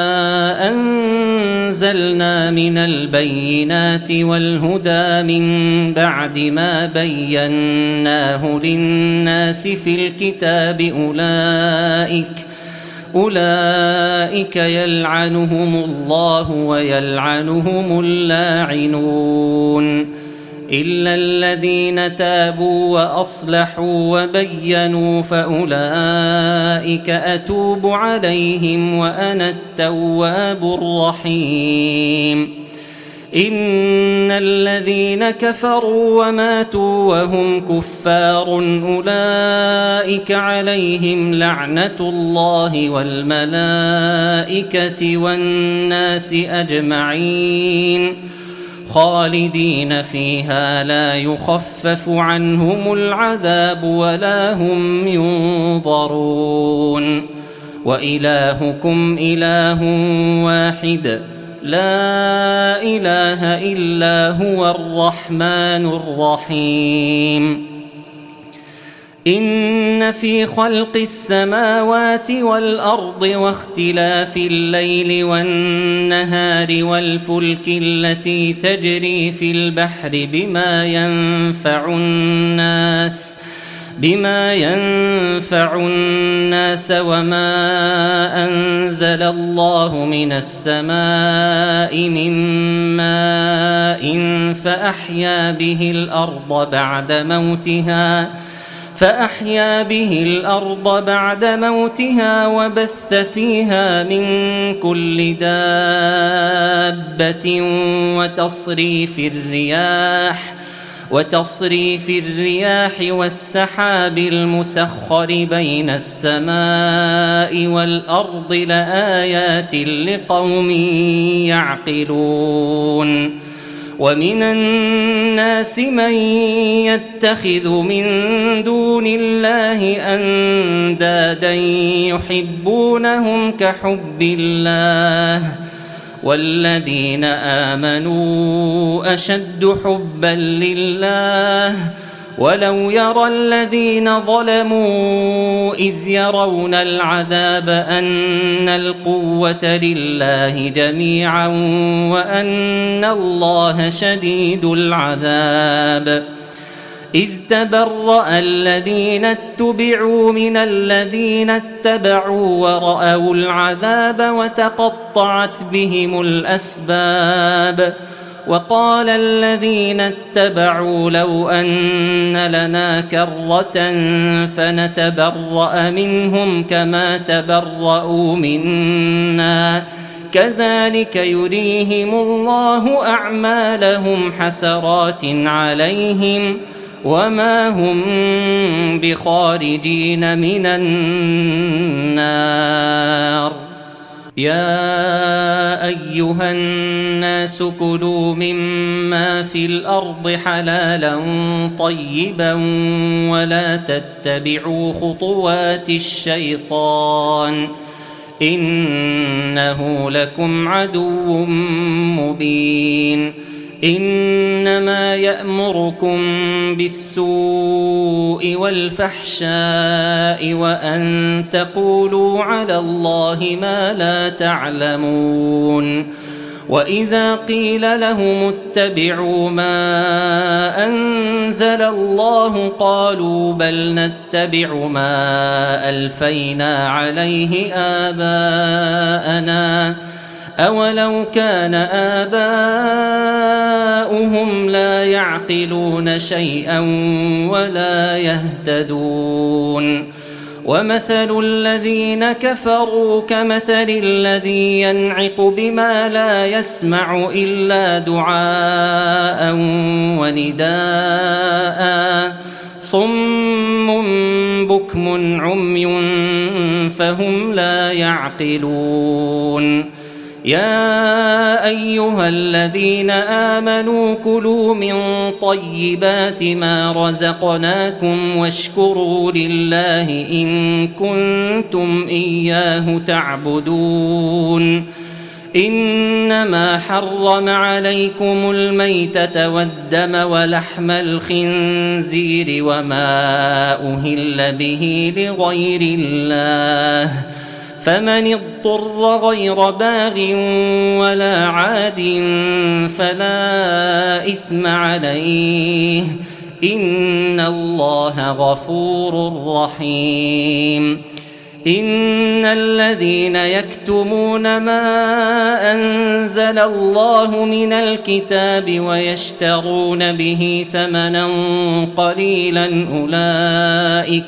أنزلنا من البينات والهدى من بعد ما بيناه للناس في الكتاب أولئك أولئك يلعنهم الله ويلعنهم اللاعنون إلا الذين تابوا وأصلحوا وبينوا فأولئك أتوب عليهم وأنا التواب الرحيم إن الذين كفروا وماتوا وهم كفار أولئك عليهم لعنة الله والملائكة والناس أجمعين خالدين فيها لا يخفف عنهم العذاب ولا هم ينظرون وإلهكم إله واحد لا إله إلا هو الرحمن الرحيم إن في خلق السماوات والأرض واختلاف الليل والنهار والفلك التي تجري في البحر بما ينفع الناس بما ينفع الناس وما أنزل الله من السماء من ماء فأحيا به الأرض بعد موتها فأحيا به الأرض بعد موتها وبث فيها من كل دابة وتصريف الرياح وتصريف الرياح والسحاب المسخر بين السماء والأرض لآيات لقوم يعقلون ومن الناس من يتخذ من دون الله أندادا يحبونهم كحب الله والذين آمنوا أشد حبا لله ولو يرى الذين ظلموا إذ يرون العذاب أن القوة لله جميعا وأن الله شديد العذاب إذ تبرأ الذين اتبعوا من الذين اتبعوا ورأوا العذاب وتقطعت بهم الأسباب وقال الذين اتبعوا لو أن لنا كرة فنتبرأ منهم كما تبرأوا منا كذلك يريهم الله أعمالهم حسرات عليهم وما هم بخارجين من النار يا أيها الناس كلوا مما في الأرض حلالا طيبا ولا تتبعوا خطوات الشيطان إنه لكم عدو مبين إنما يأمركم بالسوء والفحشاء وأن تقولوا على الله ما لا تعلمون وإذا قيل لهم اتبعوا ما أنزل الله قالوا بل نتبع ما ألفينا عليه آباءنا أولو كان آباؤهم لا يعقلون شيئا ولا يهتدون ومثل الذين كفروا كمثل الذي ينعق بما لا يسمع إلا دعاء ونداء صم بكم عمي فهم لا يعقلون يا أيها الذين آمنوا كلوا من طيبات ما رزقناكم واشكروا لله إن كنتم إياه تعبدون إنما حرم عليكم الميتة والدم ولحم الخنزير وما أهل به لغير الله فمن اضطر غير باغ ولا عاد فلا إثم عليه إن الله غفور رحيم إن الذين يكتمون ما أنزل الله من الكتاب ويشترون به ثمنا قليلا أولئك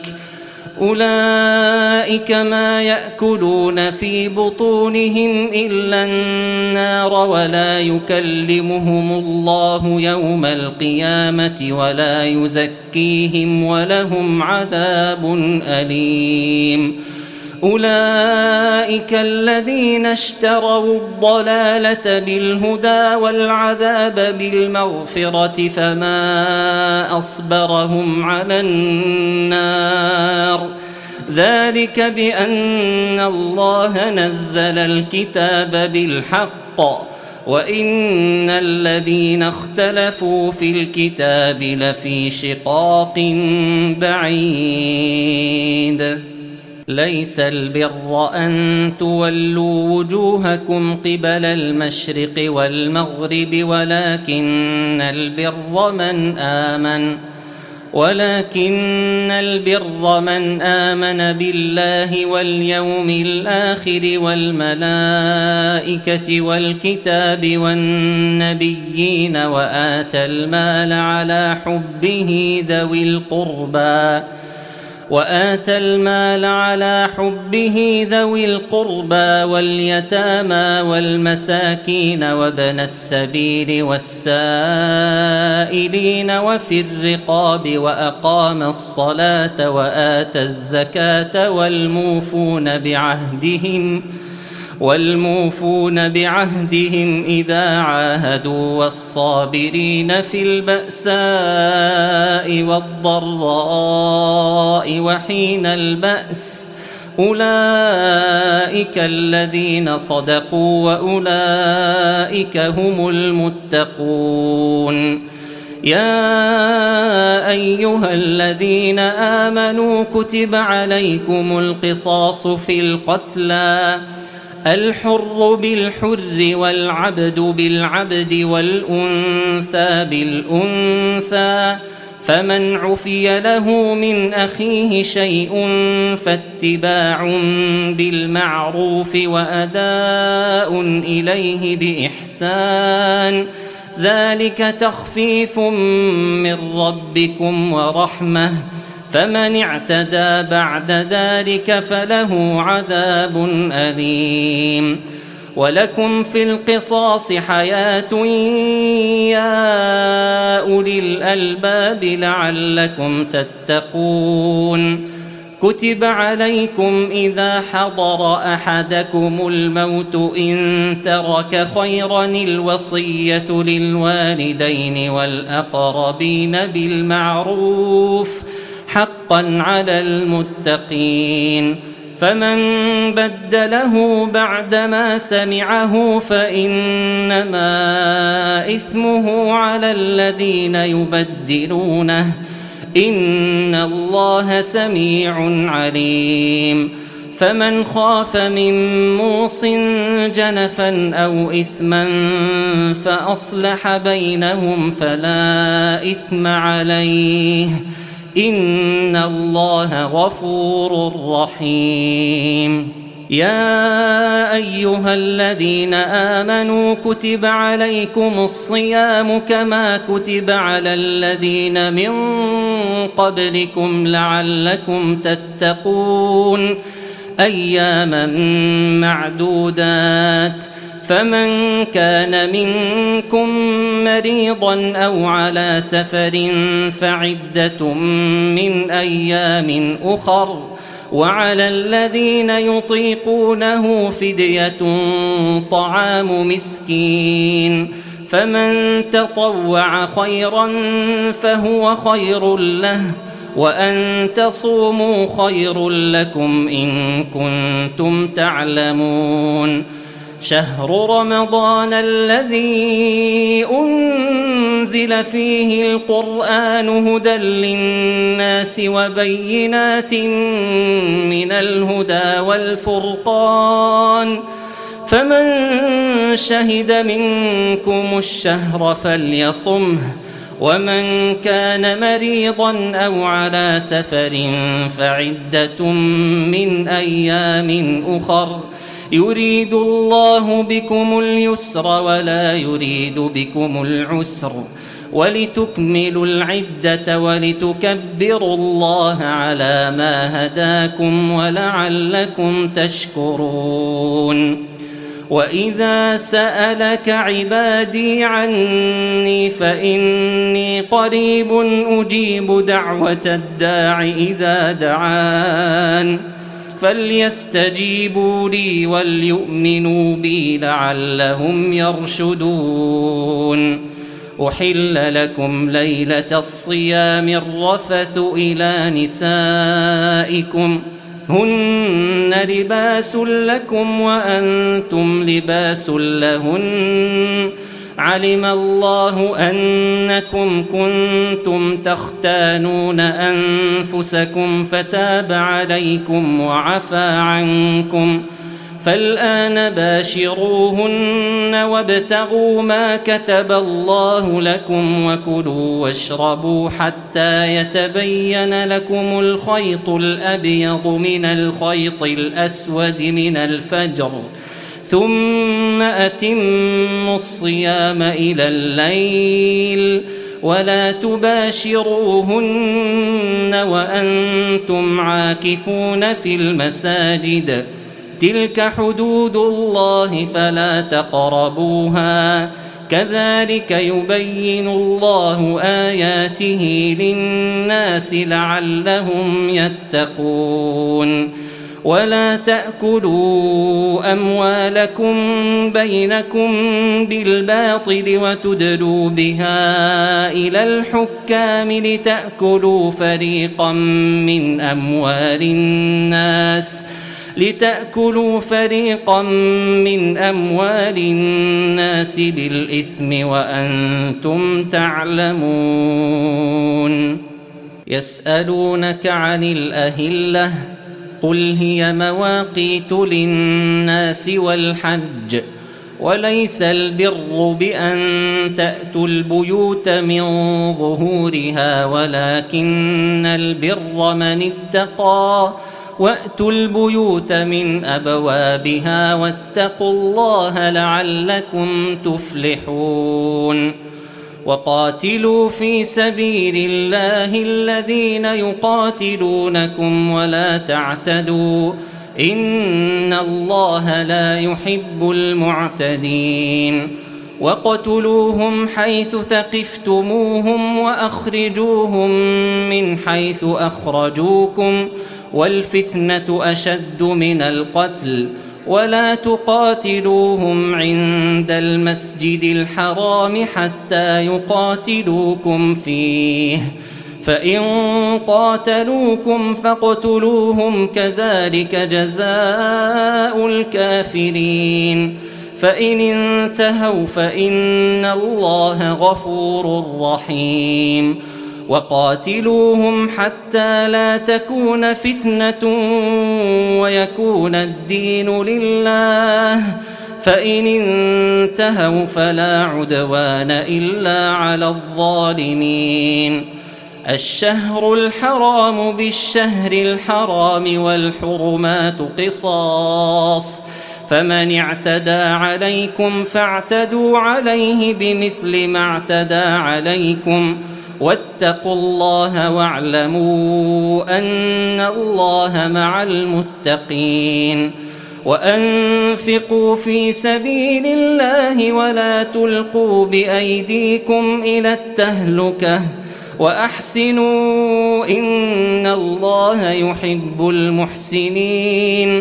أولئك ما يأكلون في بطونهم إلا النار ولا يكلمهم الله يوم القيامة ولا يزكيهم ولهم عذاب أليم أولئك الذين اشتروا الضلالة بالهدى والعذاب بالمغفرة فما أصبرهم على النار ذلك بأن الله نزل الكتاب بالحق وإن الذين اختلفوا في الكتاب لفي شقاق بعيد ليس البر أن تولوا وجوهكم قبل المشرق والمغرب ولكن البر من آمن ولكن البر من آمن بالله واليوم الآخر والملائكة والكتاب والنبيين وآتى المال على حبه ذوي القربى وآتى المال على حبه ذوي القربى واليتامى والمساكين وابن السبيل والسائلين وفي الرقاب وأقام الصلاة وآتى الزكاة والموفون بعهدهم والموفون بعهدهم إذا عاهدوا والصابرين في البأساء والضراء وحين البأس أولئك الذين صدقوا وأولئك هم المتقون يا أيها الذين آمنوا كتب عليكم القصاص في القتلى الحر بالحر والعبد بالعبد والأنثى بالأنثى فمن عفي له من أخيه شيء فاتباع بالمعروف وأداء إليه بإحسان ذلك تخفيف من ربكم ورحمة فمن اعتدى بعد ذلك فله عذاب أليم ولكم في القصاص حياة يا أولي الألباب لعلكم تتقون كتب عليكم إذا حضر أحدكم الموت إن ترك خيرا الوصية للوالدين والأقربين بالمعروف حقا على المتقين فمن بدله بعدما سمعه فإنما إثمه على الذين يبدلونه إن الله سميع عليم فمن خاف من موص جنفا أو إثما فأصلح بينهم فلا إثم عليه إن الله غفور رحيم يا أيها الذين آمنوا كتب عليكم الصيام كما كتب على الذين من قبلكم لعلكم تتقون أياما معدودات فمن كان منكم مريضا أو على سفر فعدة من أيام أخر وعلى الذين يطيقونه فدية طعام مسكين فمن تطوع خيرا فهو خير له وأن تصوموا خير لكم إن كنتم تعلمون شهر رمضان الذي أنزل فيه القرآن هدى للناس وبينات من الهدى والفرقان فمن شهد منكم الشهر فليصمه ومن كان مريضا أو على سفر فعدة من أيام أخر يريد الله بكم اليسر ولا يريد بكم العسر ولتكملوا العدة ولتكبروا الله على ما هداكم ولعلكم تشكرون وإذا سألك عبادي عني فإني قريب أجيب دعوة الداع إذا دعان فليستجيبوا لي وليؤمنوا بي لعلهم يرشدون أحل لكم ليلة الصيام الرفث إلى نسائكم هن لباس لكم وأنتم لباس لهن علم الله أنكم كنتم تختانون أنفسكم فتاب عليكم وعفى عنكم فالآن باشروهن وابتغوا ما كتب الله لكم وكلوا واشربوا حتى يتبين لكم الخيط الأبيض من الخيط الأسود من الفجر ثم أتموا الصيام إلى الليل ولا تباشروهن وأنتم عاكفون في المساجد تلك حدود الله فلا تقربوها كذلك يبين الله آياته للناس لعلهم يتقون ولا تأكلوا أموالكم بينكم بالباطل وتدلوا بها إلى الحكام لتأكلوا فريقا من أموال الناس لتأكلوا فريقا من أموال الناس بالإثم وأنتم تعلمون يسألونك عن الأهلة قل هي مواقيت للناس والحج وليس البر بأن تأتوا البيوت من ظهورها ولكن البر من اتقى وأتوا البيوت من أبوابها واتقوا الله لعلكم تفلحون وقاتلوا في سبيل الله الذين يقاتلونكم ولا تعتدوا إن الله لا يحب المعتدين وقتلوهم حيث ثقفتموهم وأخرجوهم من حيث أخرجوكم والفتنة أشد من القتل ولا تقاتلوهم عند المسجد الحرام حتى يقاتلوكم فيه فإن قاتلوكم فاقتلوهم كذلك جزاء الكافرين فإن انتهوا فإن الله غفور رحيم وقاتلوهم حتى لا تكون فتنة ويكون الدين لله فإن انتهوا فلا عدوان إلا على الظالمين الشهر الحرام بالشهر الحرام والحرمات قصاص فمن اعتدى عليكم فاعتدوا عليه بمثل ما اعتدى عليكم واتقوا الله واعلموا أن الله مع المتقين وأنفقوا في سبيل الله ولا تلقوا بأيديكم إلى التهلكة وأحسنوا إن الله يحب المحسنين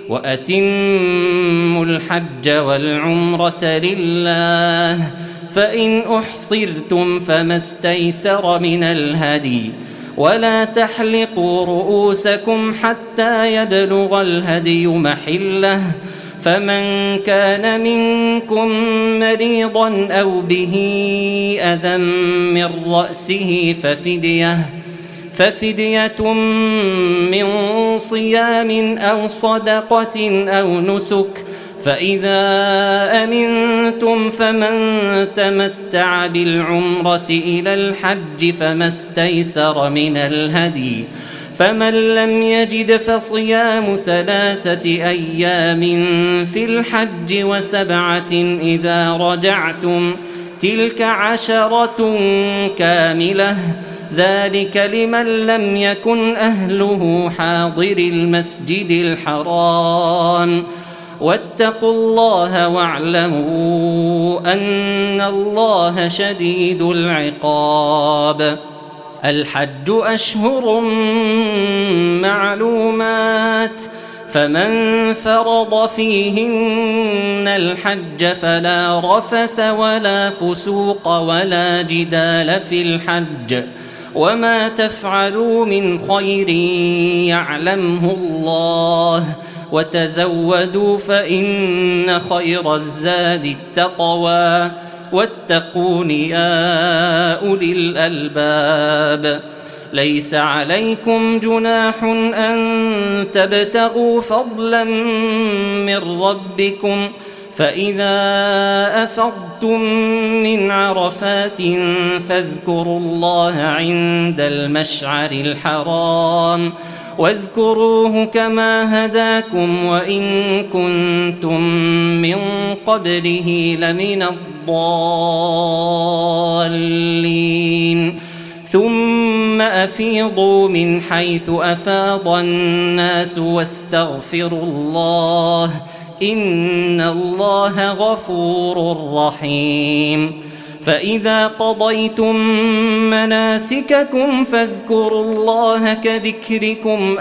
وأتموا الحج والعمرة لله فإن أحصرتم فما استيسر من الهدي ولا تحلقوا رؤوسكم حتى يبلغ الهدي محله فمن كان منكم مريضا أو به أذى من رأسه ففدية ففدية من صيام أو صدقة أو نسك فإذا أمنتم فمن تمتع بالعمرة إلى الحج فما استيسر من الهدي فمن لم يجد فصيام ثلاثة أيام في الحج وسبعة إذا رجعتم تلك عشرة كاملة ذلك لمن لم يكن أهله حاضر المسجد الحرام واتقوا الله واعلموا أن الله شديد العقاب الحج أشهر معلومات فمن فرض فيهن الحج فلا رفث ولا فسوق ولا جدال في الحج وما تفعلوا من خير يعلمه الله وتزودوا فإن خير الزاد التقوى واتقون يا أولي الألباب ليس عليكم جناح أن تبتغوا فضلا من ربكم فإذا أفضتم من عرفات فاذكروا الله عند المشعر الحرام واذكروه كما هداكم وإن كنتم من قبله لمن الضالين ثم أفيضوا من حيث أفاض الناس واستغفروا الله إن الله غفور رحيم فإذا قضيتم مناسككم فاذكروا الله كذكركم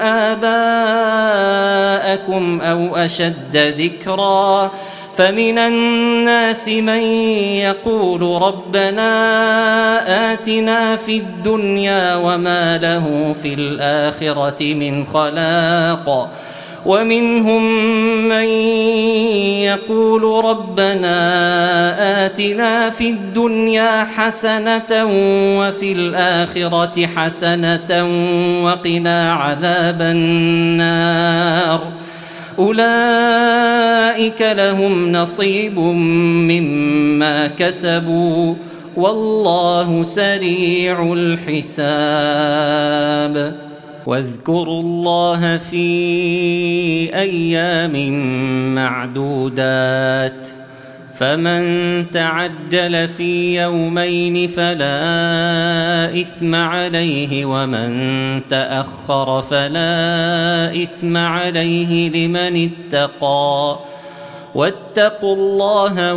آباءكم أو أشد ذكرا فمن الناس من يقول ربنا آتنا في الدنيا وما له في الآخرة من خلاق ومنهم من يقول ربنا آتنا في الدنيا حسنة وفي الآخرة حسنة وقنا عذاب النار أولئك لهم نصيب مما كسبوا والله سريع الحساب واذكروا الله في أيام معدودات فمن تعجل في يومين فلا إثم عليه ومن تأخر فلا إثم عليه لمن اتقى واتقوا الله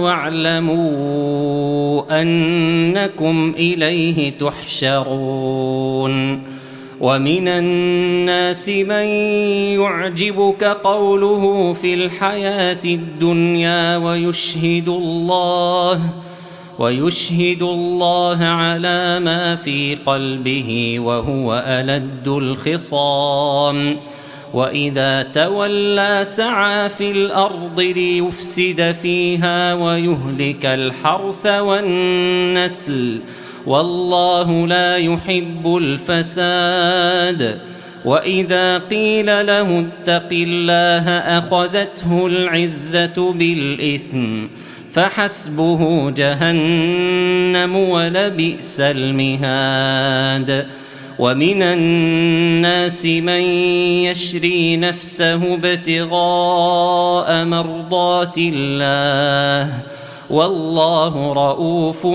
واعلموا أنكم إليه تحشرون ومن الناس من يعجبك قوله في الحياة الدنيا ويشهد الله ويشهد الله على ما في قلبه وهو ألد الخصام وإذا تولى سعى في الأرض ليفسد فيها ويهلك الحرث والنسل والله لا يحب الفساد وإذا قيل له اتق الله أخذته العزة بالإثم فحسبه جهنم ولبئس المهاد ومن الناس من يشري نفسه ابتغاء مرضات الله والله رؤوف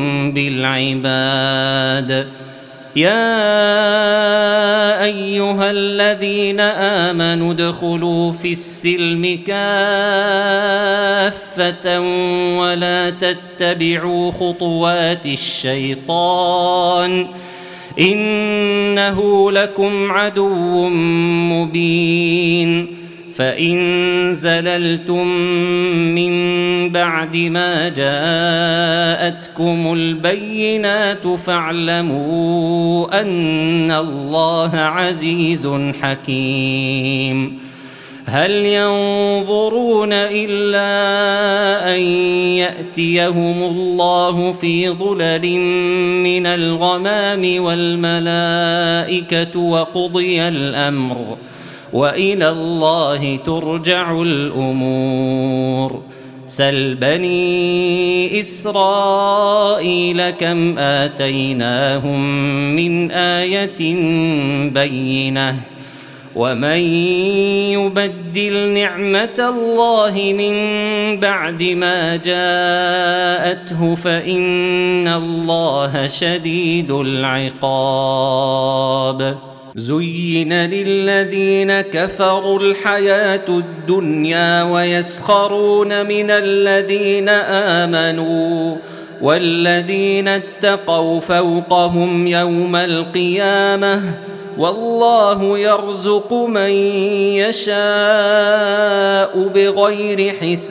بالعباد يا أيها الذين آمنوا ادخلوا في السلم كافة ولا تتبعوا خطوات الشيطان إنه لكم عدو مبين فإن زللتم من بعد ما جاءتكم البينات فاعلموا أن الله عزيز حكيم هل ينظرون إلا أن يأتيهم الله في ظلل من الغمام والملائكة وقضي الأمر وإلى الله ترجع الأمور سل بني إسرائيل كم آتيناهم من آية بينة ومن يبدل نعمة الله من بعد ما جاءته فإن الله شديد العقاب زين للذين كفروا الحياة الدنيا ويسخرون من الذين آمنوا والذين اتقوا فوقهم يوم القيامة والله يرزق من يشاء بغير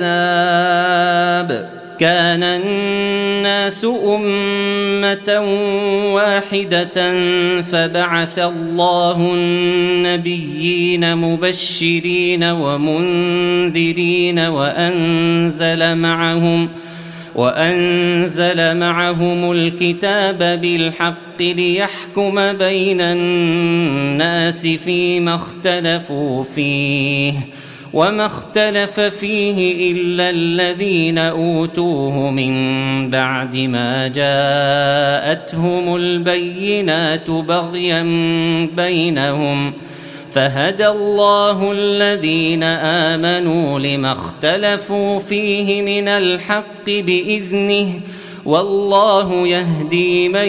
حساب كان الناس أمة واحدة فبعث الله النبيين مبشرين ومنذرين وأنزل معهم وأنزل معهم الكتاب بالحق ليحكم بين الناس فيما اختلفوا فيه وما اختلف فيه إلا الذين أوتوه من بعد ما جاءتهم البينات بغيا بينهم فهدى الله الذين آمنوا لما اختلفوا فيه من الحق بإذنه والله يهدي من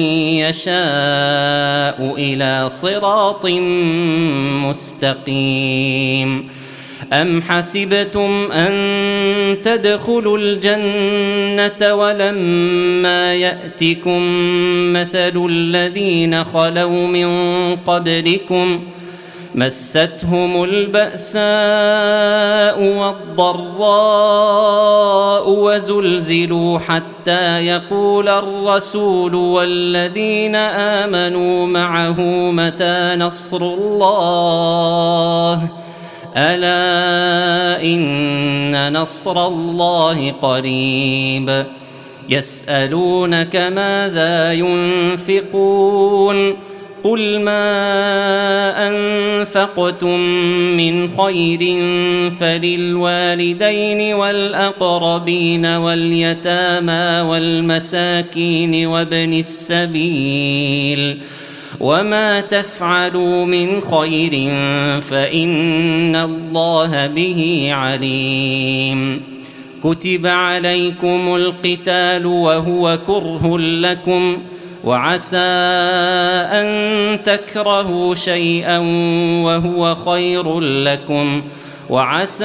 يشاء إلى صراط مستقيم أم حسبتم أن تدخلوا الجنة ولما يأتكم مثل الذين خلوا من قبلكم مستهم البأساء والضراء وزلزلوا حتى يقول الرسول والذين آمنوا معه متى نصر الله ألا إن نصر الله قريب يسألونك ماذا ينفقون قل ما أنفقتم من خير فللوالدين والأقربين واليتامى والمساكين وابن السبيل وما تفعلوا من خير فإن الله به عليم كتب عليكم القتال وهو كره لكم وعسى أن تكرهوا شيئا وهو خير لكم وعسى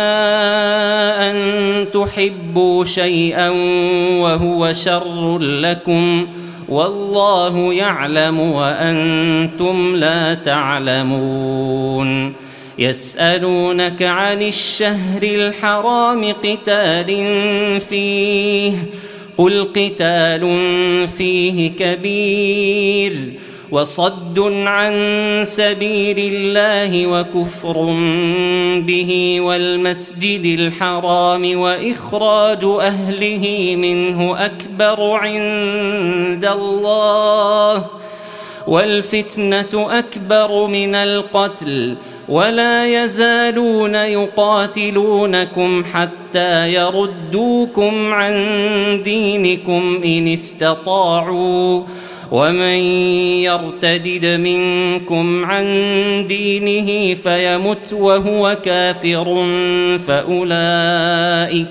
أن تحبوا شيئا وهو شر لكم والله يعلم وأنتم لا تعلمون يسألونك عن الشهر الحرام قتال فيه قل قتال فيه كبير وصد عن سبيل الله وكفر به والمسجد الحرام وإخراج أهله منه أكبر عند الله والفتنة أكبر من القتل ولا يزالون يقاتلونكم حتى يردوكم عن دينكم إن استطاعوا ومن يرتدد منكم عن دينه فيمت وهو كافر فأولئك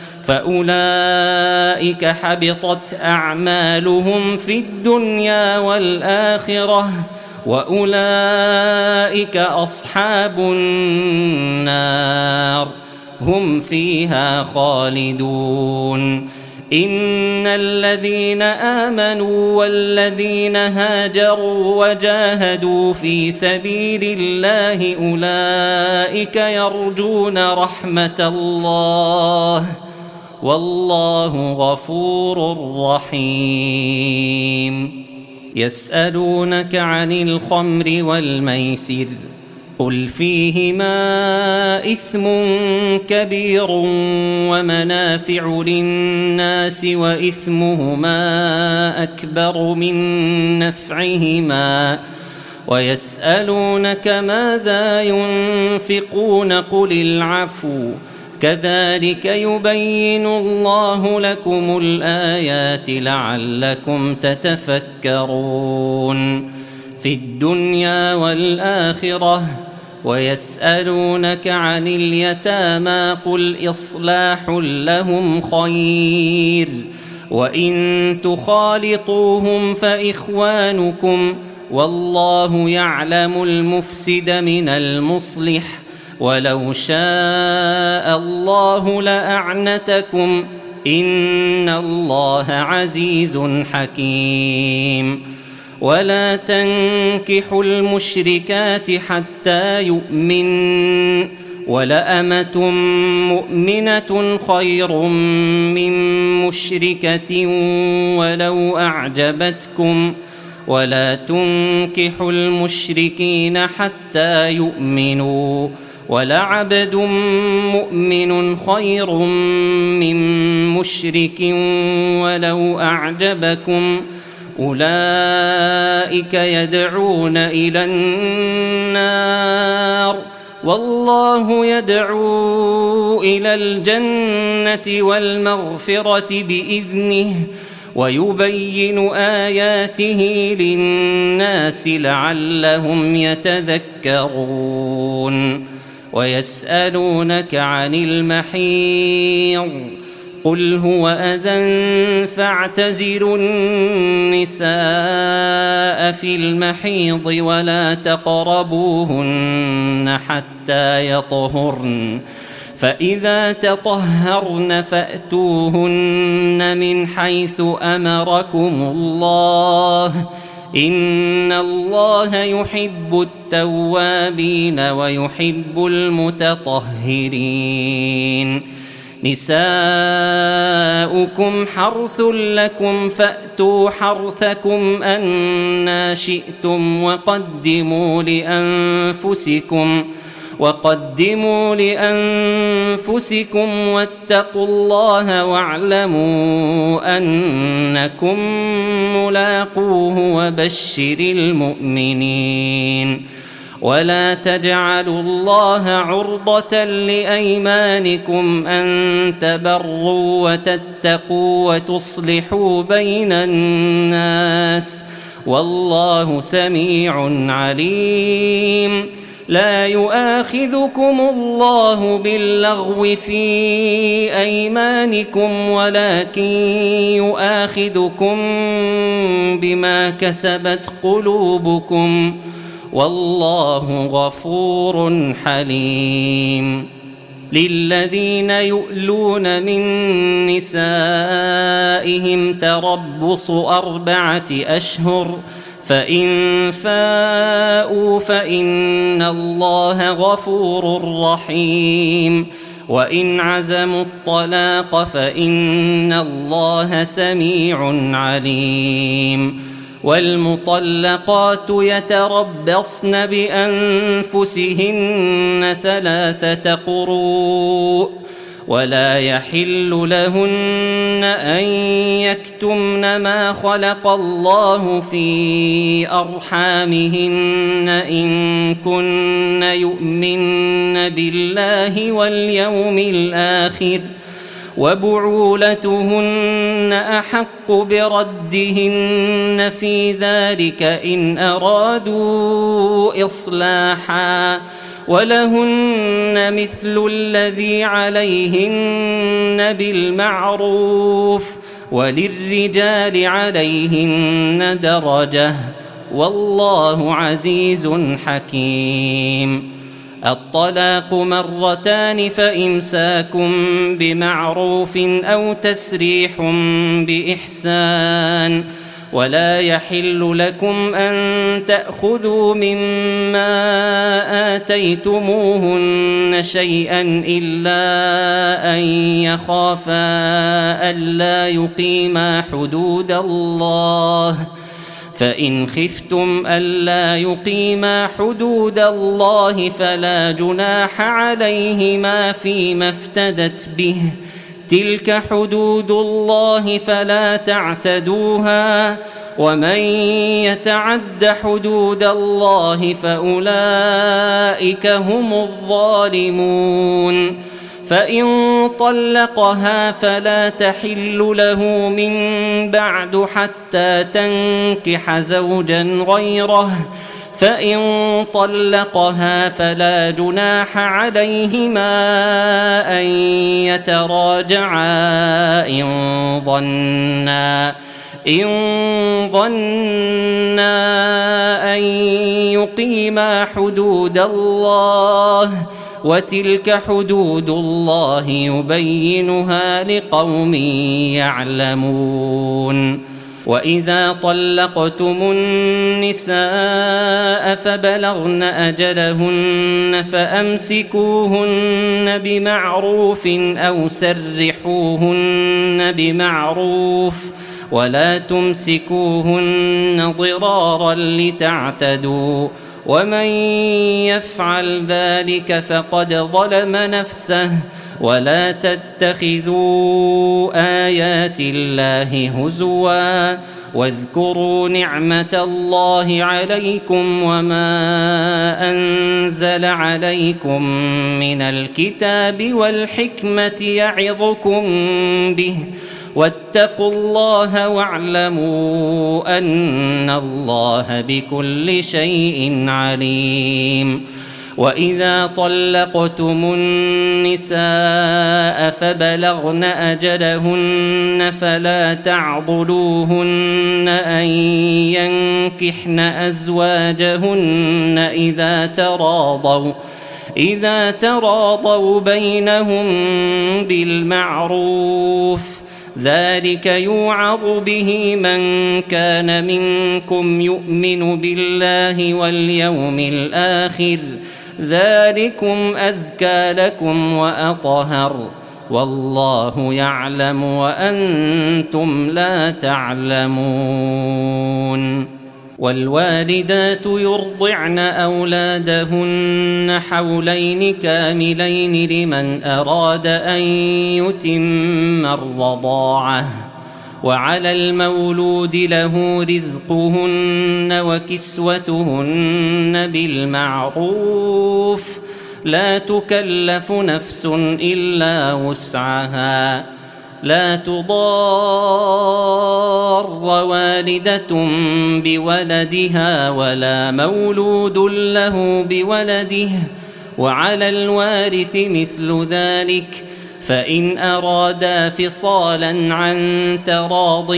فأولئك حبطت أعمالهم في الدنيا والآخرة وأولئك أصحاب النار هم فيها خالدون إن الذين آمنوا والذين هاجروا وجاهدوا في سبيل الله أولئك يرجون رحمة الله والله غفور رحيم يسألونك عن الخمر والميسر قل فيهما إثم كبير ومنافع للناس وإثمهما أكبر من نفعهما ويسألونك ماذا ينفقون قل العفو كذلك يبين الله لكم الآيات لعلكم تتفكرون في الدنيا والآخرة ويسألونك عن اليتامى قل إصلاح لهم خير وإن تخالطوهم فإخوانكم والله يعلم المفسد من المصلح ولو شاء الله لأعنتكم إن الله عزيز حكيم ولا تنكحوا المشركات حتى يؤمن ولأمة مؤمنة خير من مشركة ولو أعجبتكم ولا تنكحوا المشركين حتى يؤمنوا ولعبد مؤمن خير من مشرك ولو أعجبكم أولئك يدعون إلى النار والله يدعو إلى الجنة والمغفرة بإذنه ويبين آياته للناس لعلهم يتذكرون ويسألونك عن المحيض قل هو أذى فاعتزلوا النساء في المحيض ولا تقربوهن حتى يطهرن فإذا تطهرن فأتوهن من حيث أمركم الله إن الله يحب التوابين ويحب المتطهرين نساؤكم حرث لكم فأتوا حرثكم أنى شئتم وقدموا لأنفسكم وقدموا لأنفسكم واتقوا الله واعلموا أنكم ملاقوه وبشر المؤمنين ولا تجعلوا الله عرضة لأيمانكم أن تبروا وتتقوا وتصلحوا بين الناس والله سميع عليم لا يؤاخذكم الله باللغو في أيمانكم ولكن يؤاخذكم بما كسبت قلوبكم والله غفور حليم للذين يؤلون من نسائهم تربص أربعة أشهر فإن فاءوا فإن الله غفور رحيم وإن عزموا الطلاق فإن الله سميع عليم والمطلقات يتربصن بأنفسهن ثلاثة قروء ولا يحل لهن أن يكتمن ما خلق الله في أرحامهن إن كن يؤمن بالله واليوم الآخر وبعولتهن أحق بردهن في ذلك إن أرادوا إصلاحا ولهن مثل الذي عليهن بالمعروف وللرجال عليهن درجة والله عزيز حكيم. الطلاق مرتان فإمساكم بمعروف أو تسريح بإحسان ولا يحل لكم أن تأخذوا مما آتيتموهن شيئا إلا أن يخافا ألا يقيما حدود الله فإن خفتم ألا يقيما حدود الله فلا جناح عليهما فيما افتدت به تلك حدود الله فلا تعتدوها ومن يتعد حدود الله فأولئك هم الظالمون. فإن طلقها فلا تحل له من بعد حتى تنكح زوجا غيره فإن طلقها فلا جناح عليهما أن يتراجعا إن ظنا إن ظنا أن يقيما حدود الله وتلك حدود الله يبينها لقوم يعلمون. وإذا طلقتم النساء فبلغن أجلهن فأمسكوهن بمعروف أو سرحوهن بمعروف ولا تمسكوهن ضرارا لتعتدوا ومن يفعل ذلك فقد ظلم نفسه ولا تتخذوا آيات الله هزوا واذكروا نعمة الله عليكم وما أنزل عليكم من الكتاب والحكمة يعظكم به واتقوا الله واعلموا أن الله بكل شيء عليم. وإذا طلقتم النساء فبلغن أجلهن فلا تعضلوهن أن ينكحن أزواجهن إذا تراضوا إذا تراضوا بينهم بالمعروف ذلك يوعظ به من كان منكم يؤمن بالله واليوم الآخر ذلكم أزكى لكم وأطهر والله يعلم وأنتم لا تعلمون. والوالدات يرضعن أولادهن حولين كاملين لمن أراد أن يتم الرضاعة وعلى المولود له رزقهن وكسوتهن بالمعروف لا تكلف نفس إلا وسعها لا تضار والدة بولدها ولا مولود له بولده وعلى الوارث مثل ذلك فإن أرادا فصالا عن تراض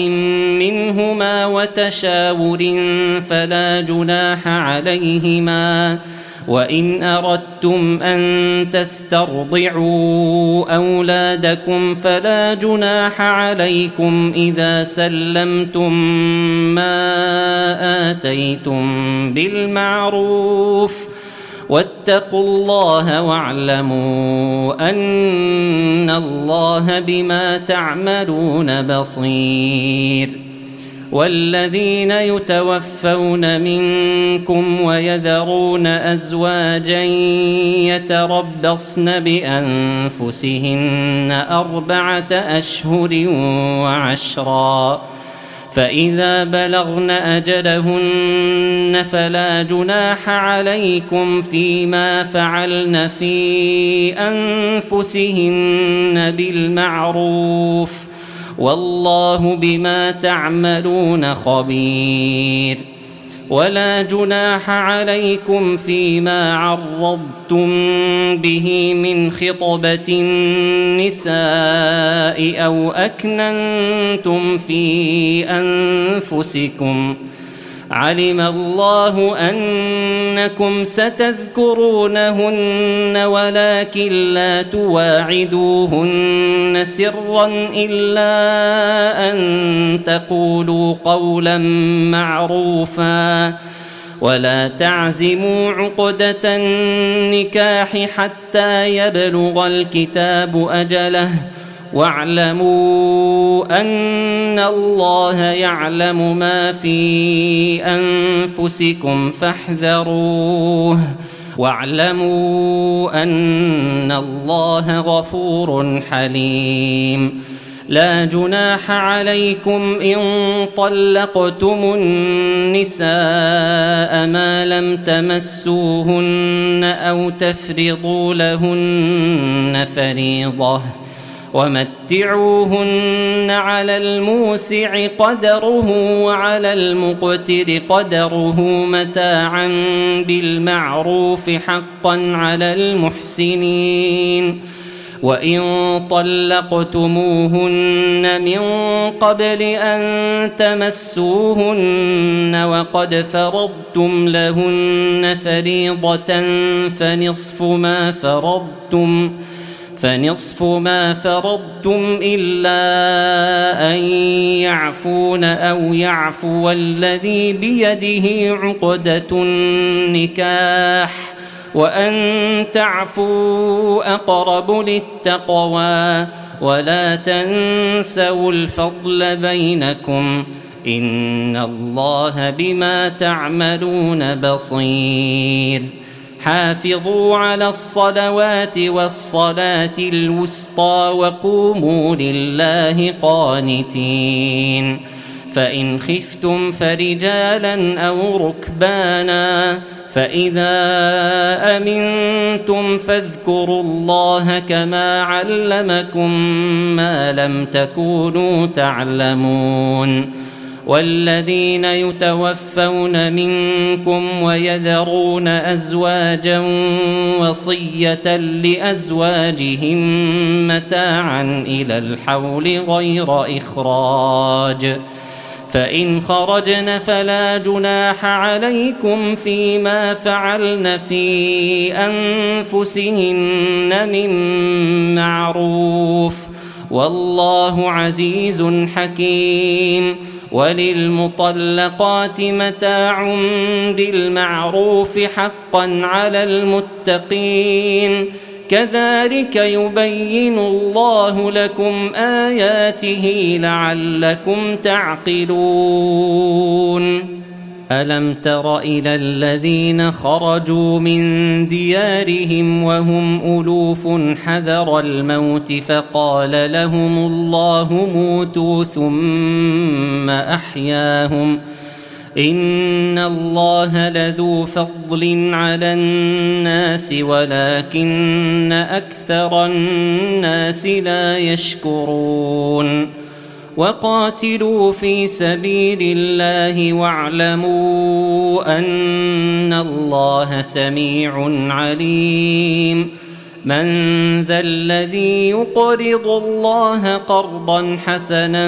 منهما وتشاور فلا جناح عليهما وإن أردتم أن تسترضعوا أولادكم فلا جناح عليكم إذا سلمتم ما آتيتم بالمعروف واتقوا الله واعلموا أن الله بما تعملون بصير. والذين يتوفون منكم ويذرون أزواجا يتربصن بأنفسهن أربعة أشهر وعشرا فإذا بلغن أجلهن فلا جناح عليكم فيما فعلن في أنفسهن بالمعروف والله بما تعملون خبير. ولا جناح عليكم فيما عرضتم به من خطبة النساء أو أكننتم في أنفسكم علم الله أنكم ستذكرونهن ولكن لا تواعدوهن سرا إلا أن تقولوا قولا معروفا ولا تعزموا عقدة النكاح حتى يبلغ الكتاب أجله واعلموا أن الله يعلم ما في أنفسكم فاحذروه واعلموا أن الله غفور حليم. لا جناح عليكم إن طلقتم النساء ما لم تمسوهن أو تفرضوا لهن فريضة ومتعوهن على الموسع قدره وعلى المقتر قدره متاعا بالمعروف حقا على المحسنين. وإن طلقتموهن من قبل أن تمسوهن وقد فرضتم لهن فريضة فنصف ما فرضتم فنصف ما فرضتم إلا أن يعفون أو يعفو الذي بيده عقدة النكاح وأن تعفوا أقرب للتقوى ولا تنسوا الفضل بينكم إن الله بما تعملون بصير. حافظوا على الصلوات والصلاة الوسطى وقوموا لله قانتين. فإن خفتم فرجالا أو ركبانا فإذا أمنتم فاذكروا الله كما علمكم ما لم تكونوا تعلمون. والذين يتوفون منكم ويذرون أزواجا وصية لأزواجهم متاعا إلى الحول غير إخراج فإن خرجن فلا جناح عليكم فيما فعلن في أنفسهن من معروف والله عزيز حكيم. وللمطلقات متاع بالمعروف حقا على المتقين كذلك يبين الله لكم آياته لعلكم تعقلون. ألم تر إلى الذين خرجوا من ديارهم وهم ألوف حذر الموت فقال لهم الله موتوا ثم أحياهم إن الله لذو فضل على الناس ولكن أكثر الناس لا يشكرون. وقاتلوا في سبيل الله واعلموا أن الله سميع عليم. من ذا الذي يقرض الله قرضا حسنا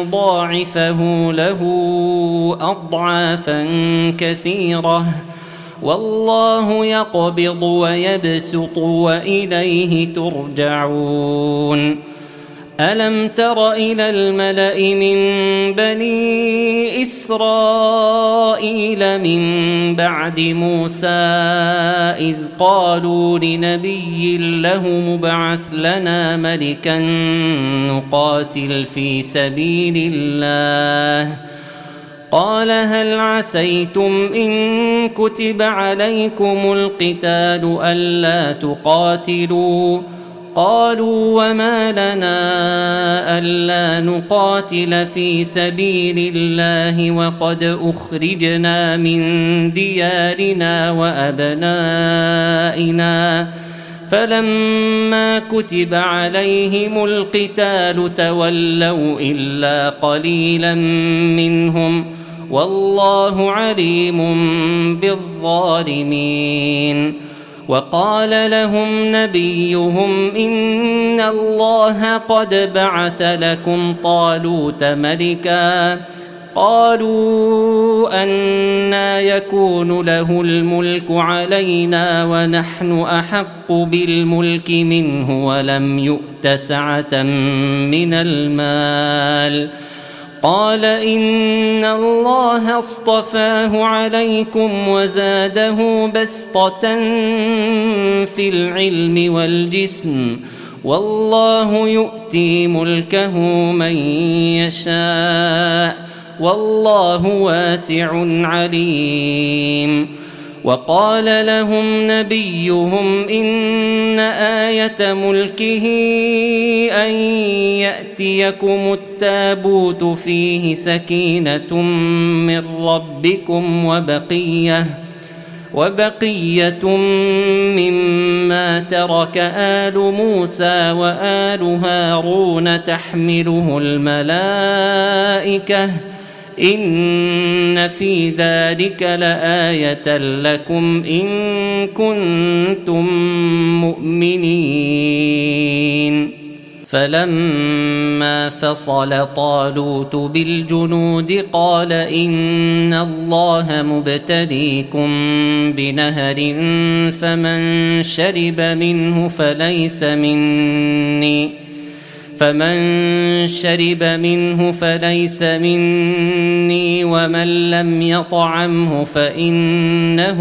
فيضاعفه له أضعافا كثيرة والله يقبض ويبسط وإليه ترجعون. ألم تر إلى الملأ من بني إسرائيل من بعد موسى إذ قالوا لنبي له مبعث لنا ملكا نقاتل في سبيل الله قال هل عسيتم إن كتب عليكم القتال ألا تقاتلوا قالوا وما لنا ألا نقاتل في سبيل الله وقد أخرجنا من ديارنا وأبنائنا فلما كتب عليهم القتال تولوا إلا قليلا منهم والله عليم بالظالمين. وقال لهم نبيهم إن الله قد بعث لكم طالوت ملكا قالوا أنى يكون له الملك علينا ونحن أحق بالملك منه ولم يؤت سعة من المال قال إن الله اصطفاه عليكم وزاده بسطة في العلم والجسم والله يؤتي ملكه من يشاء والله واسع عليم. وقال لهم نبيهم إن آية ملكه أن يأتيكم التابوت فيه سكينة من ربكم وبقية وبقية مما ترك آل موسى وآل هارون تحمله الملائكة إن في ذلك لآية لكم إن كنتم مؤمنين. فلما فصل طالوت بالجنود قال إن الله مبتليكم بنهر فمن شرب منه فليس مني فمن شرب منه فليس مني ومن لم يطعمه فإنه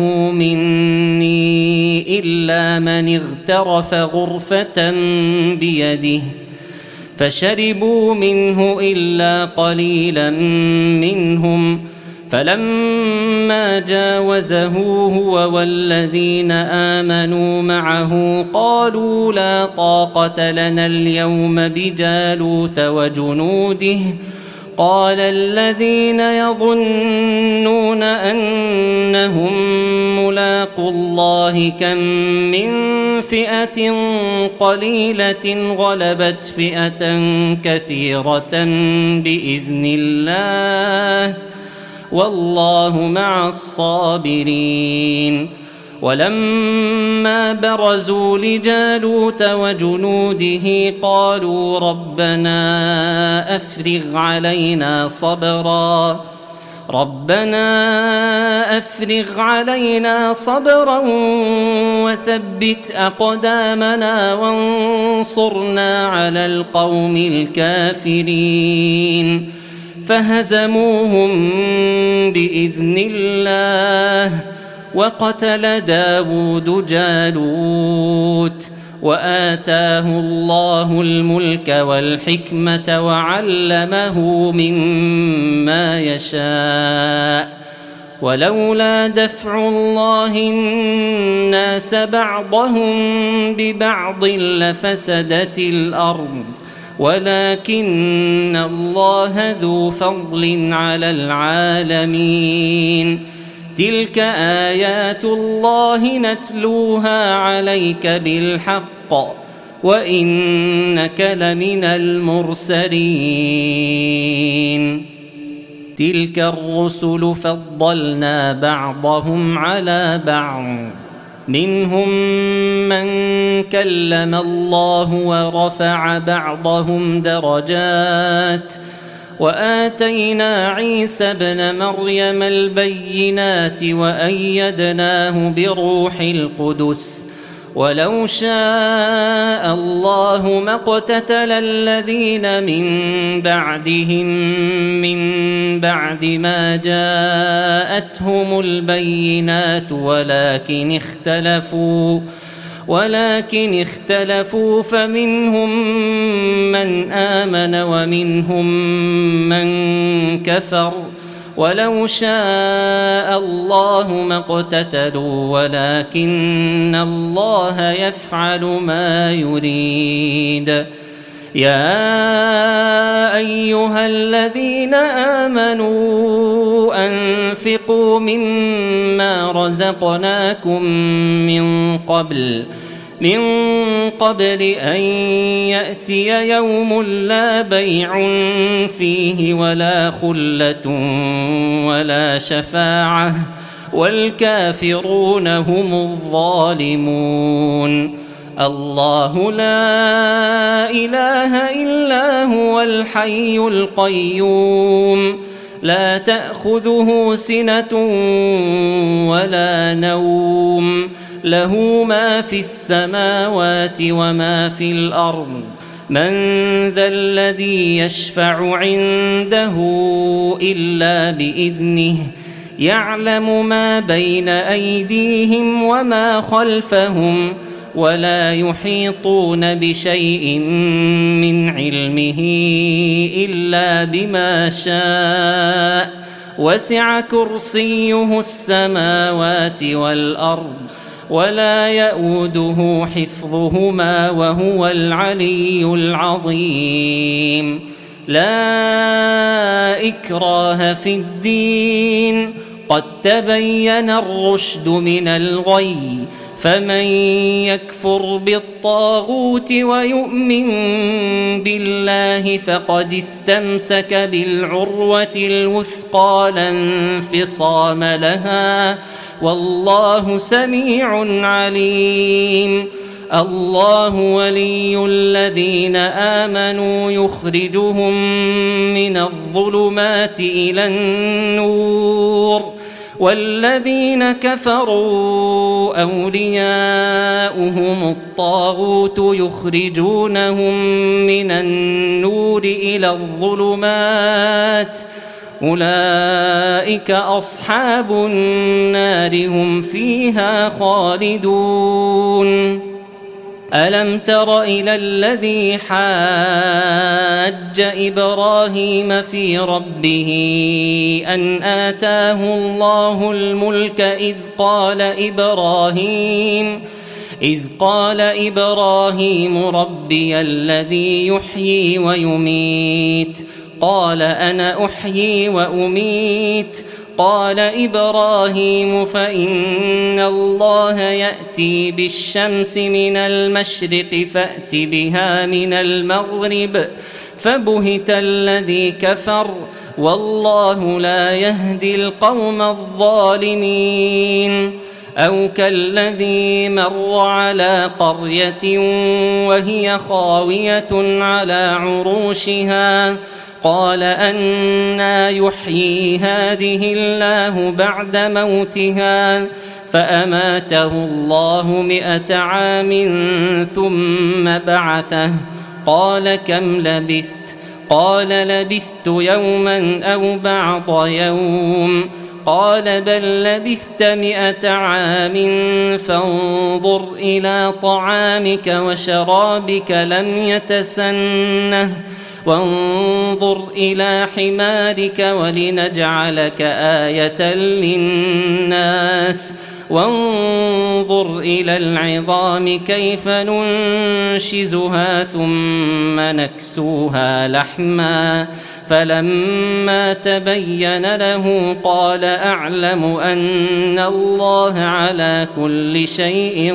مني إلا من اغترف غرفة بيده فشربوا منه إلا قليلا منهم فلما جاوزه هو والذين آمنوا معه قالوا لا طاقة لنا اليوم بجالوت وجنوده قال الذين يظنون أنهم ملاقو الله كم من فئة قليلة غلبت فئة كثيرة بإذن الله والله مع الصابرين. ولما برزوا لجالوت وجنوده قالوا ربنا أفرغ علينا صبرا ربنا أفرغ علينا صبرا وثبت أقدامنا وانصرنا على القوم الكافرين فهزموهم بإذن الله وقتل داود جالوت وآتاه الله الملك والحكمة وعلمه مما يشاء ولولا دفع الله الناس بعضهم ببعض لفسدت الأرض ولكن الله ذو فضل على العالمين. تلك آيات الله نتلوها عليك بالحق وإنك لمن المرسلين. تلك الرسل فضلنا بعضهم على بعض منهم من كلم الله ورفع بعضهم درجات وآتينا عيسى ابن مريم البينات وأيدناه بروح القدس ولو شاء الله ما اقتتل الذين من بعدهم من بعد ما جاءتهم البينات ولكن اختلفوا ولكن اختلفوا فمنهم من آمن ومنهم من كفر ولو شاء الله ما اقتتلوا ولكن الله يفعل ما يريد. يا أيها الذين آمنوا أنفقوا مما رزقناكم من قبل من قبل أن يأتي يوم لا بيع فيه ولا خلة ولا شفاعة والكافرون هم الظالمون. الله لا إله إلا هو الحي القيوم لا تأخذه سنة ولا نوم له ما في السماوات وما في الأرض من ذا الذي يشفع عنده إلا بإذنه يعلم ما بين أيديهم وما خلفهم ولا يحيطون بشيء من علمه إلا بما شاء وسع كرسيه السماوات والأرض ولا يؤوده حفظهما وهو العلي العظيم. لا إكراه في الدين قد تبين الرشد من الغي فمن يكفر بالطاغوت ويؤمن بالله فقد استمسك بالعروة الوثقى لا انفصام لها والله سميع عليم. الله ولي الذين آمنوا يخرجهم من الظلمات إلى النور والذين كفروا أولياؤهم الطاغوت يخرجونهم من النور إلى الظلمات أولئك أصحاب النار هم فيها خالدون. ألم تر إلى الذي حاج إبراهيم في ربه أن آتاه الله الملك إذ قال إبراهيم إذ قال إبراهيم ربي الذي يحيي ويميت قال أنا أحيي وأميت قال إبراهيم فإن الله يأتي بالشمس من المشرق فأت بها من المغرب فبهت الذي كفر والله لا يهدي القوم الظالمين. أو كالذي مر على قرية وهي خاوية على عروشها قال أنى يحيي هذه الله بعد موتها فأماته الله مئة عام ثم بعثه قال كم لبثت قال لبثت يوما أو بعض يوم قال بل لبثت مئة عام فانظر إلى طعامك وشرابك لم يتسنه وانظر إلى حمارك ولنجعلك آية للناس وانظر إلى العظام كيف ننشزها ثم نكسوها لحما فلما تبين له قال أعلم أن الله على كل شيء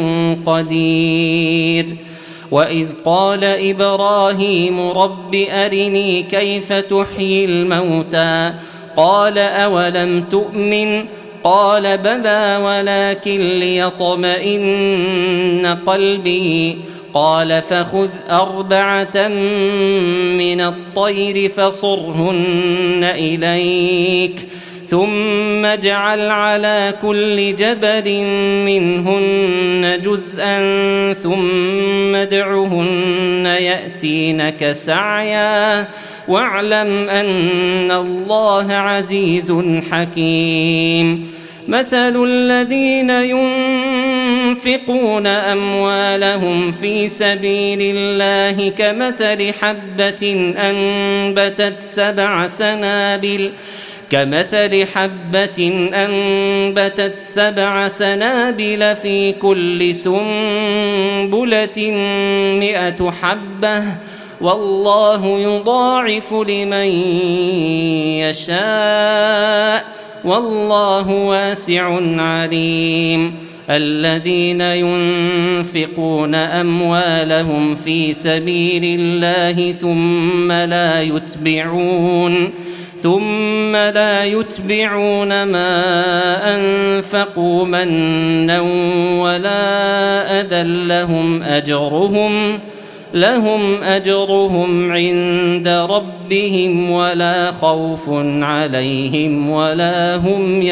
قدير. وإذ قال إبراهيم رب أرني كيف تحيي الموتى قال أولم تؤمن قال بلى ولكن ليطمئن قلبي قال فخذ أربعة من الطير فصرهن إليك ثم اجعل على كل جبل منهن جزءا ثم ادعهن يأتينك سعيا واعلم أن الله عزيز حكيم. مثل الذين ينفقون أموالهم في سبيل الله كمثل حبة أنبتت سبع سنابل كمثل حبة أنبتت سبع سنابل في كل سنبلة مئة حبة والله يضاعف لمن يشاء والله واسع عليم. الذين ينفقون أموالهم في سبيل الله ثم لا يتبعون ثم لا يتبعون ما أنفقوا منا ولا أذى لهم أجرهم لهم أجرهم عند ربهم ولا خوف عليهم ولا هم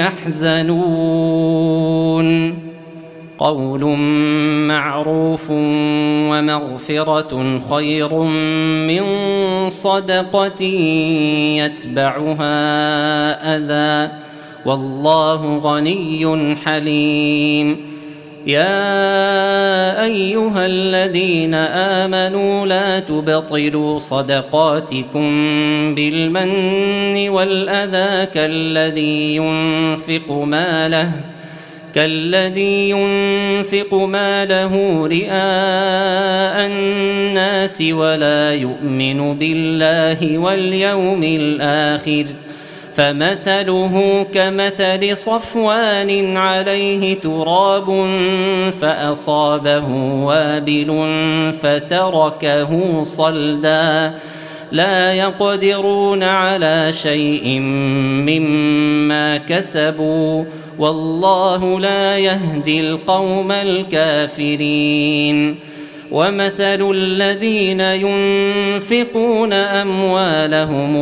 يحزنون. قول معروف ومغفرة خير من صدقة يتبعها أذى والله غني حليم. يا أيها الذين آمنوا لا تبطلوا صدقاتكم بالمن والأذى كالذي ينفق ماله كالذي ينفق ماله رئاء الناس ولا يؤمن بالله واليوم الآخر فمثله كمثل صفوان عليه تراب فأصابه وابل فتركه صلدا لا يقدرون على شيء مما كسبوا والله لا يهدي القوم الكافرين. ومثل الذين ينفقون أموالهم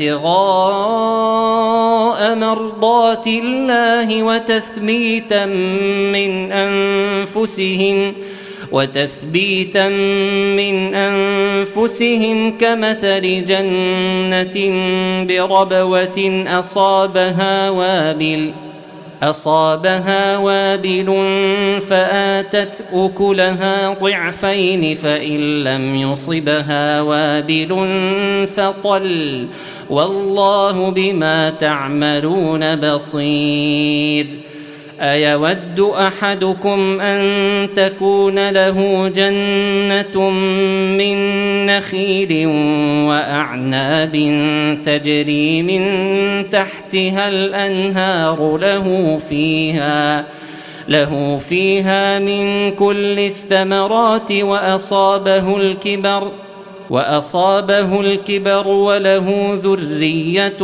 ابتغاء مرضات الله وتثبيتا من أنفسهم وتثبيتا من أنفسهم كمثل جنة بربوة أصابها وابل أصابها وابل فآتت أكلها ضعفين فإن لم يصبها وابل فطل والله بما تعملون بصير. أيود أحدكم أن تكون له جنة من نخيل وأعناب تجري من تحتها الأنهار له فيها له فيها من كل الثمرات وأصابه الكبر وأصابه الكبر وله ذرية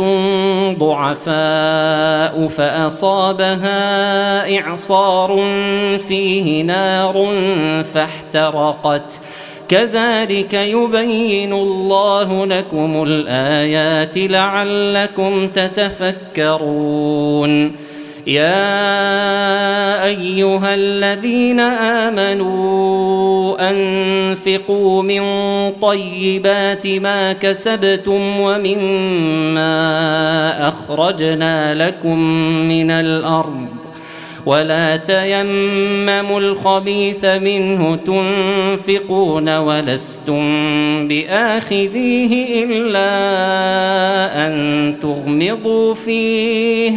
ضعفاء فأصابها إعصار فيه نار فاحترقت كذلك يبين الله لكم الآيات لعلكم تتفكرون. يا أيها الذين آمنوا أنفقوا من طيبات ما كسبتم ومما أخرجنا لكم من الأرض ولا تيمموا الخبيث منه تنفقون ولستم بآخذيه إلا أن تغمضوا فيه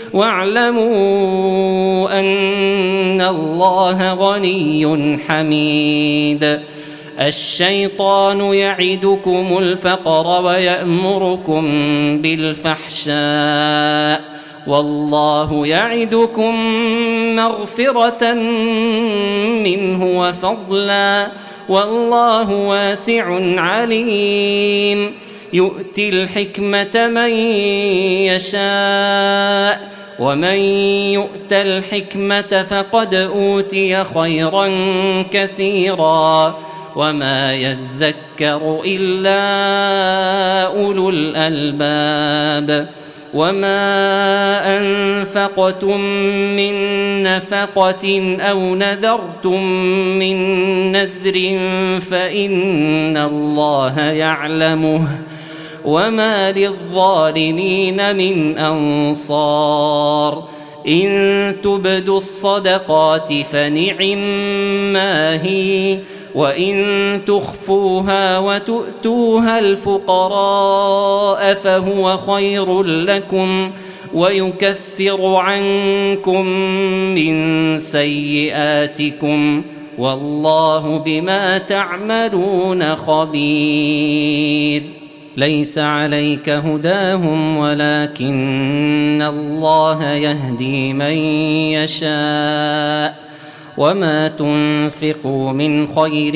واعلموا أن الله غني حميد. الشيطان يعدكم الفقر ويأمركم بالفحشاء والله يعدكم مغفرة منه وفضلا والله واسع عليم. يؤتي الحكمة من يشاء ومن يؤت الحكمة فقد أوتي خيرا كثيرا وما يذكر إلا أولو الألباب. وما أنفقتم من نفقة أو نذرتم من نذر فإن الله يعلمه وما للظالمين من أنصار. إن تبدوا الصدقات فنعما هي وإن تخفوها وتؤتوها الفقراء فهو خير لكم ويكفر عنكم من سيئاتكم والله بما تعملون خبير. ليس عليك هداهم ولكن الله يهدي من يشاء وما تنفقوا من خير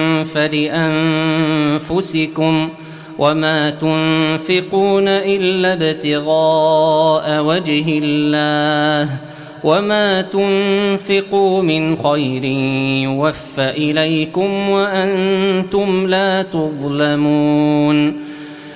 فلأنفسكم وما تنفقون إلا ابتغاء وجه الله وما تنفقوا من خير يوفى إليكم وأنتم لا تظلمون.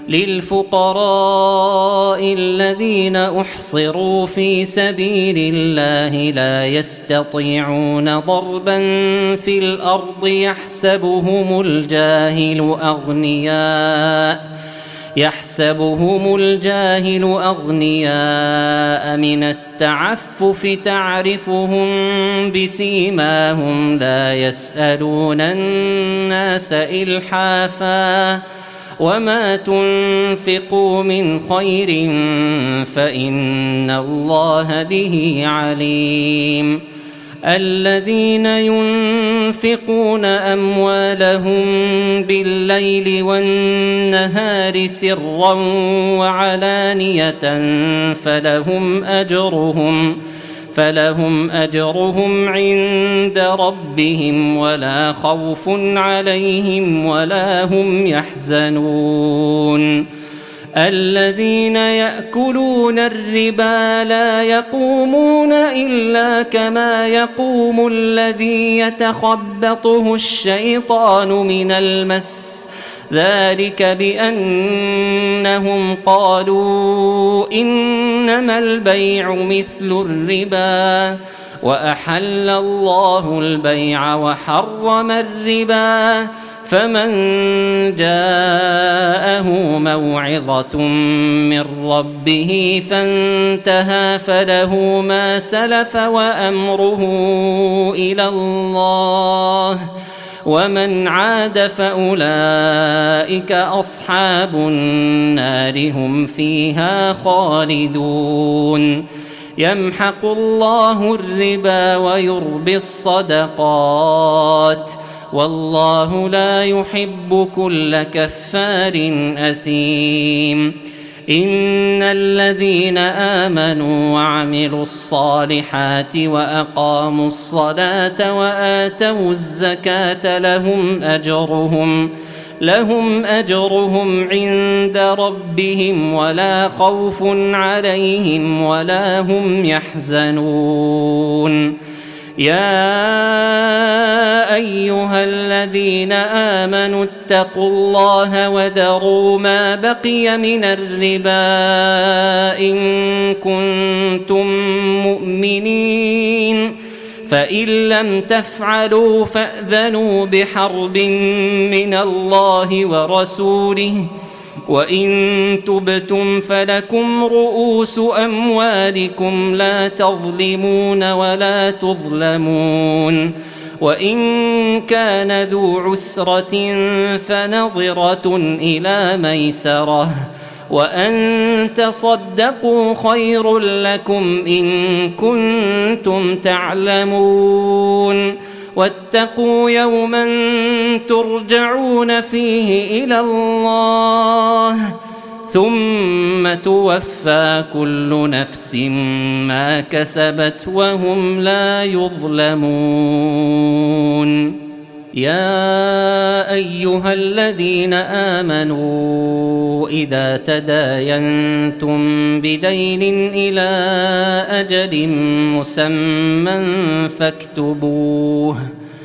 للفقراء الذين أحصروا في سبيل الله لا يستطيعون ضربا في الأرض يحسبهم الجاهل أغنياء يحسبهم الجاهل أغنياء من التعفف تعرفهم بسيماهم لا يسألون الناس إلحافا وما تنفقوا من خير فإن الله به عليم. الذين ينفقون أموالهم بالليل والنهار سرا وعلانية فلهم أجرهم فلهم أجرهم عند ربهم ولا خوف عليهم ولا هم يحزنون. الذين يأكلون الربا لا يقومون إلا كما يقوم الذي يتخبطه الشيطان من المس ذلك بأنهم قالوا إنما البيع مثل الربا وأحل الله البيع وحرم الربا فمن جاءه موعظة من ربه فانتهى فله ما سلف وأمره إلى الله ومن عاد فأولئك أصحاب النار هم فيها خالدون. يمحق الله الربا ويربي الصدقات والله لا يحب كل كفار أثيم. إن الذين آمنوا وعملوا الصالحات وأقاموا الصلاة وآتوا الزكاة لهم أجرهم لهم أجرهم عند ربهم ولا خوف عليهم ولا هم يحزنون. يا أيها الذين آمنوا اتقوا الله وذروا ما بقي من الربا إن كنتم مؤمنين فإن لم تفعلوا فأذنوا بحرب من الله ورسوله وإن تبتم فلكم رؤوس أموالكم لا تظلمون ولا تظلمون. وإن كان ذو عسرة فنظرة إلى ميسرة وأن تصدقوا خير لكم إن كنتم تعلمون. واتقوا يوما ترجعون فيه إلى الله ثم توفى كل نفس ما كسبت وهم لا يظلمون. يا أيها الذين آمنوا إذا تداينتم بدين إلى أجل مسمى فاكتبوه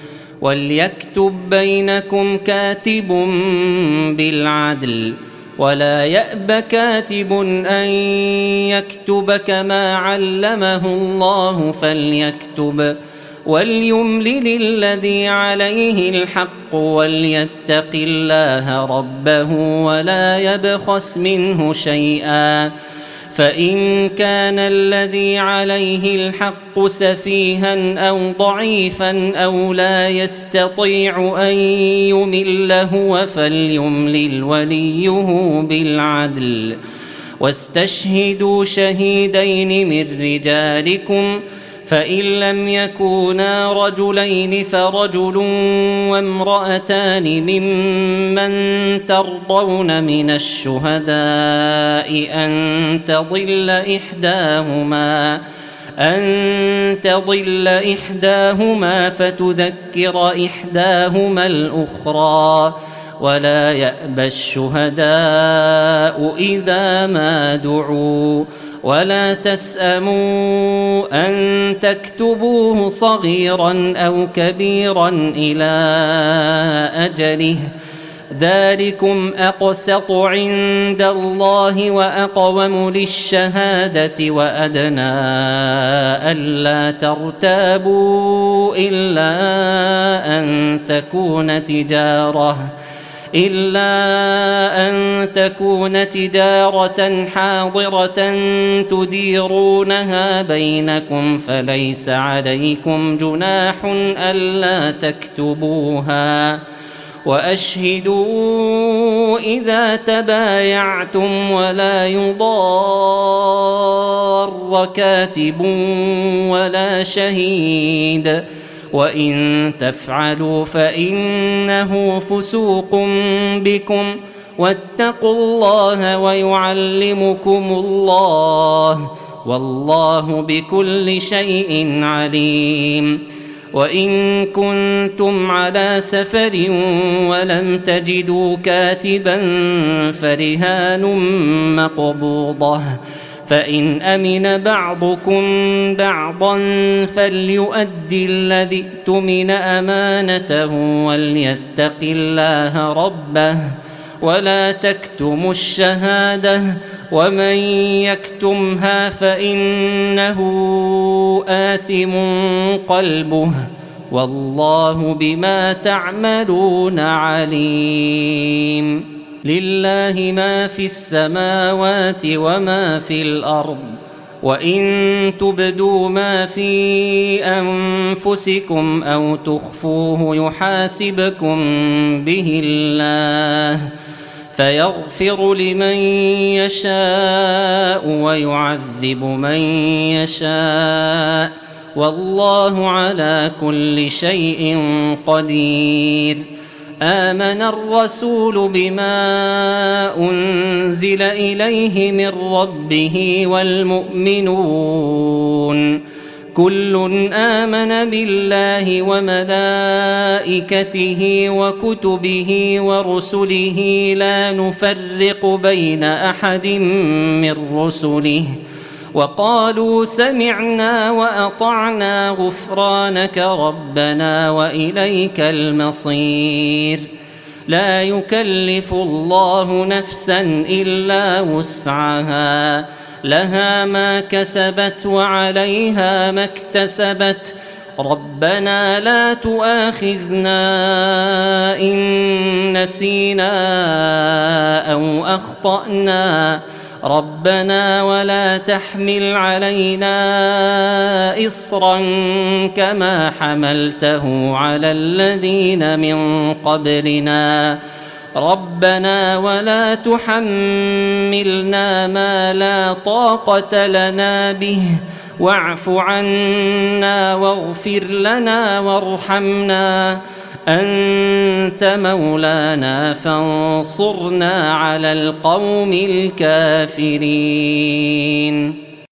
وليكتب بينكم كاتب بالعدل ولا يأب كاتب أن يكتب كما علمه الله فليكتب وليملل الذي عليه الحق وليتق الله ربه ولا يبخس منه شيئا فإن كان الذي عليه الحق سفيها أو ضعيفا أو لا يستطيع أن يمل هو فليملل وليه بالعدل واستشهدوا شهيدين من رجالكم فإن لم يكونا رجلين فرجل وامرأتان ممن ترضون من الشهداء أن تضل إحداهما أن تضل إحداهما فتذكر إحداهما الأخرى ولا يأبى الشهداء إذا ما دعوا ولا تسأموا أن تكتبوه صغيرا أو كبيرا إلى أجله ذلكم أقسط عند الله وأقوم للشهادة وأدنى ألا ترتابوا إلا أن تكون تجارة إلا أن تكون تجارة حاضرة تديرونها بينكم فليس عليكم جناح ألا تكتبوها وأشهدوا إذا تبايعتم ولا يضار كاتب ولا شهيد وإن تفعلوا فإنه فسوق بكم واتقوا الله ويعلمكم الله والله بكل شيء عليم وإن كنتم على سفر ولم تجدوا كاتبا فرهان مقبوضة فإن أمن بعضكم بعضا فليؤدي الذي اؤتمن أمانته وليتق الله ربه ولا تكتموا الشهادة ومن يكتمها فإنه آثم قلبه والله بما تعملون عليم لله ما في السماوات وما في الأرض وإن تبدوا ما في أنفسكم أو تخفوه يحاسبكم به الله فيغفر لمن يشاء ويعذب من يشاء والله على كل شيء قدير آمن الرسول بما أنزل إليه من ربه والمؤمنون كل آمن بالله وملائكته وكتبه ورسله لا نفرق بين أحد من رسله وقالوا سمعنا وأطعنا غفرانك ربنا وإليك المصير لا يكلف الله نفسا إلا وسعها لها ما كسبت وعليها ما اكتسبت ربنا لا تؤاخذنا إن نسينا أو أخطأنا ربنا ولا تحمل علينا إصرا كما حملته على الذين من قبلنا ربنا ولا تحملنا ما لا طاقة لنا به واعف عنا واغفر لنا وارحمنا أنت مولانا فانصرنا على القوم الكافرين.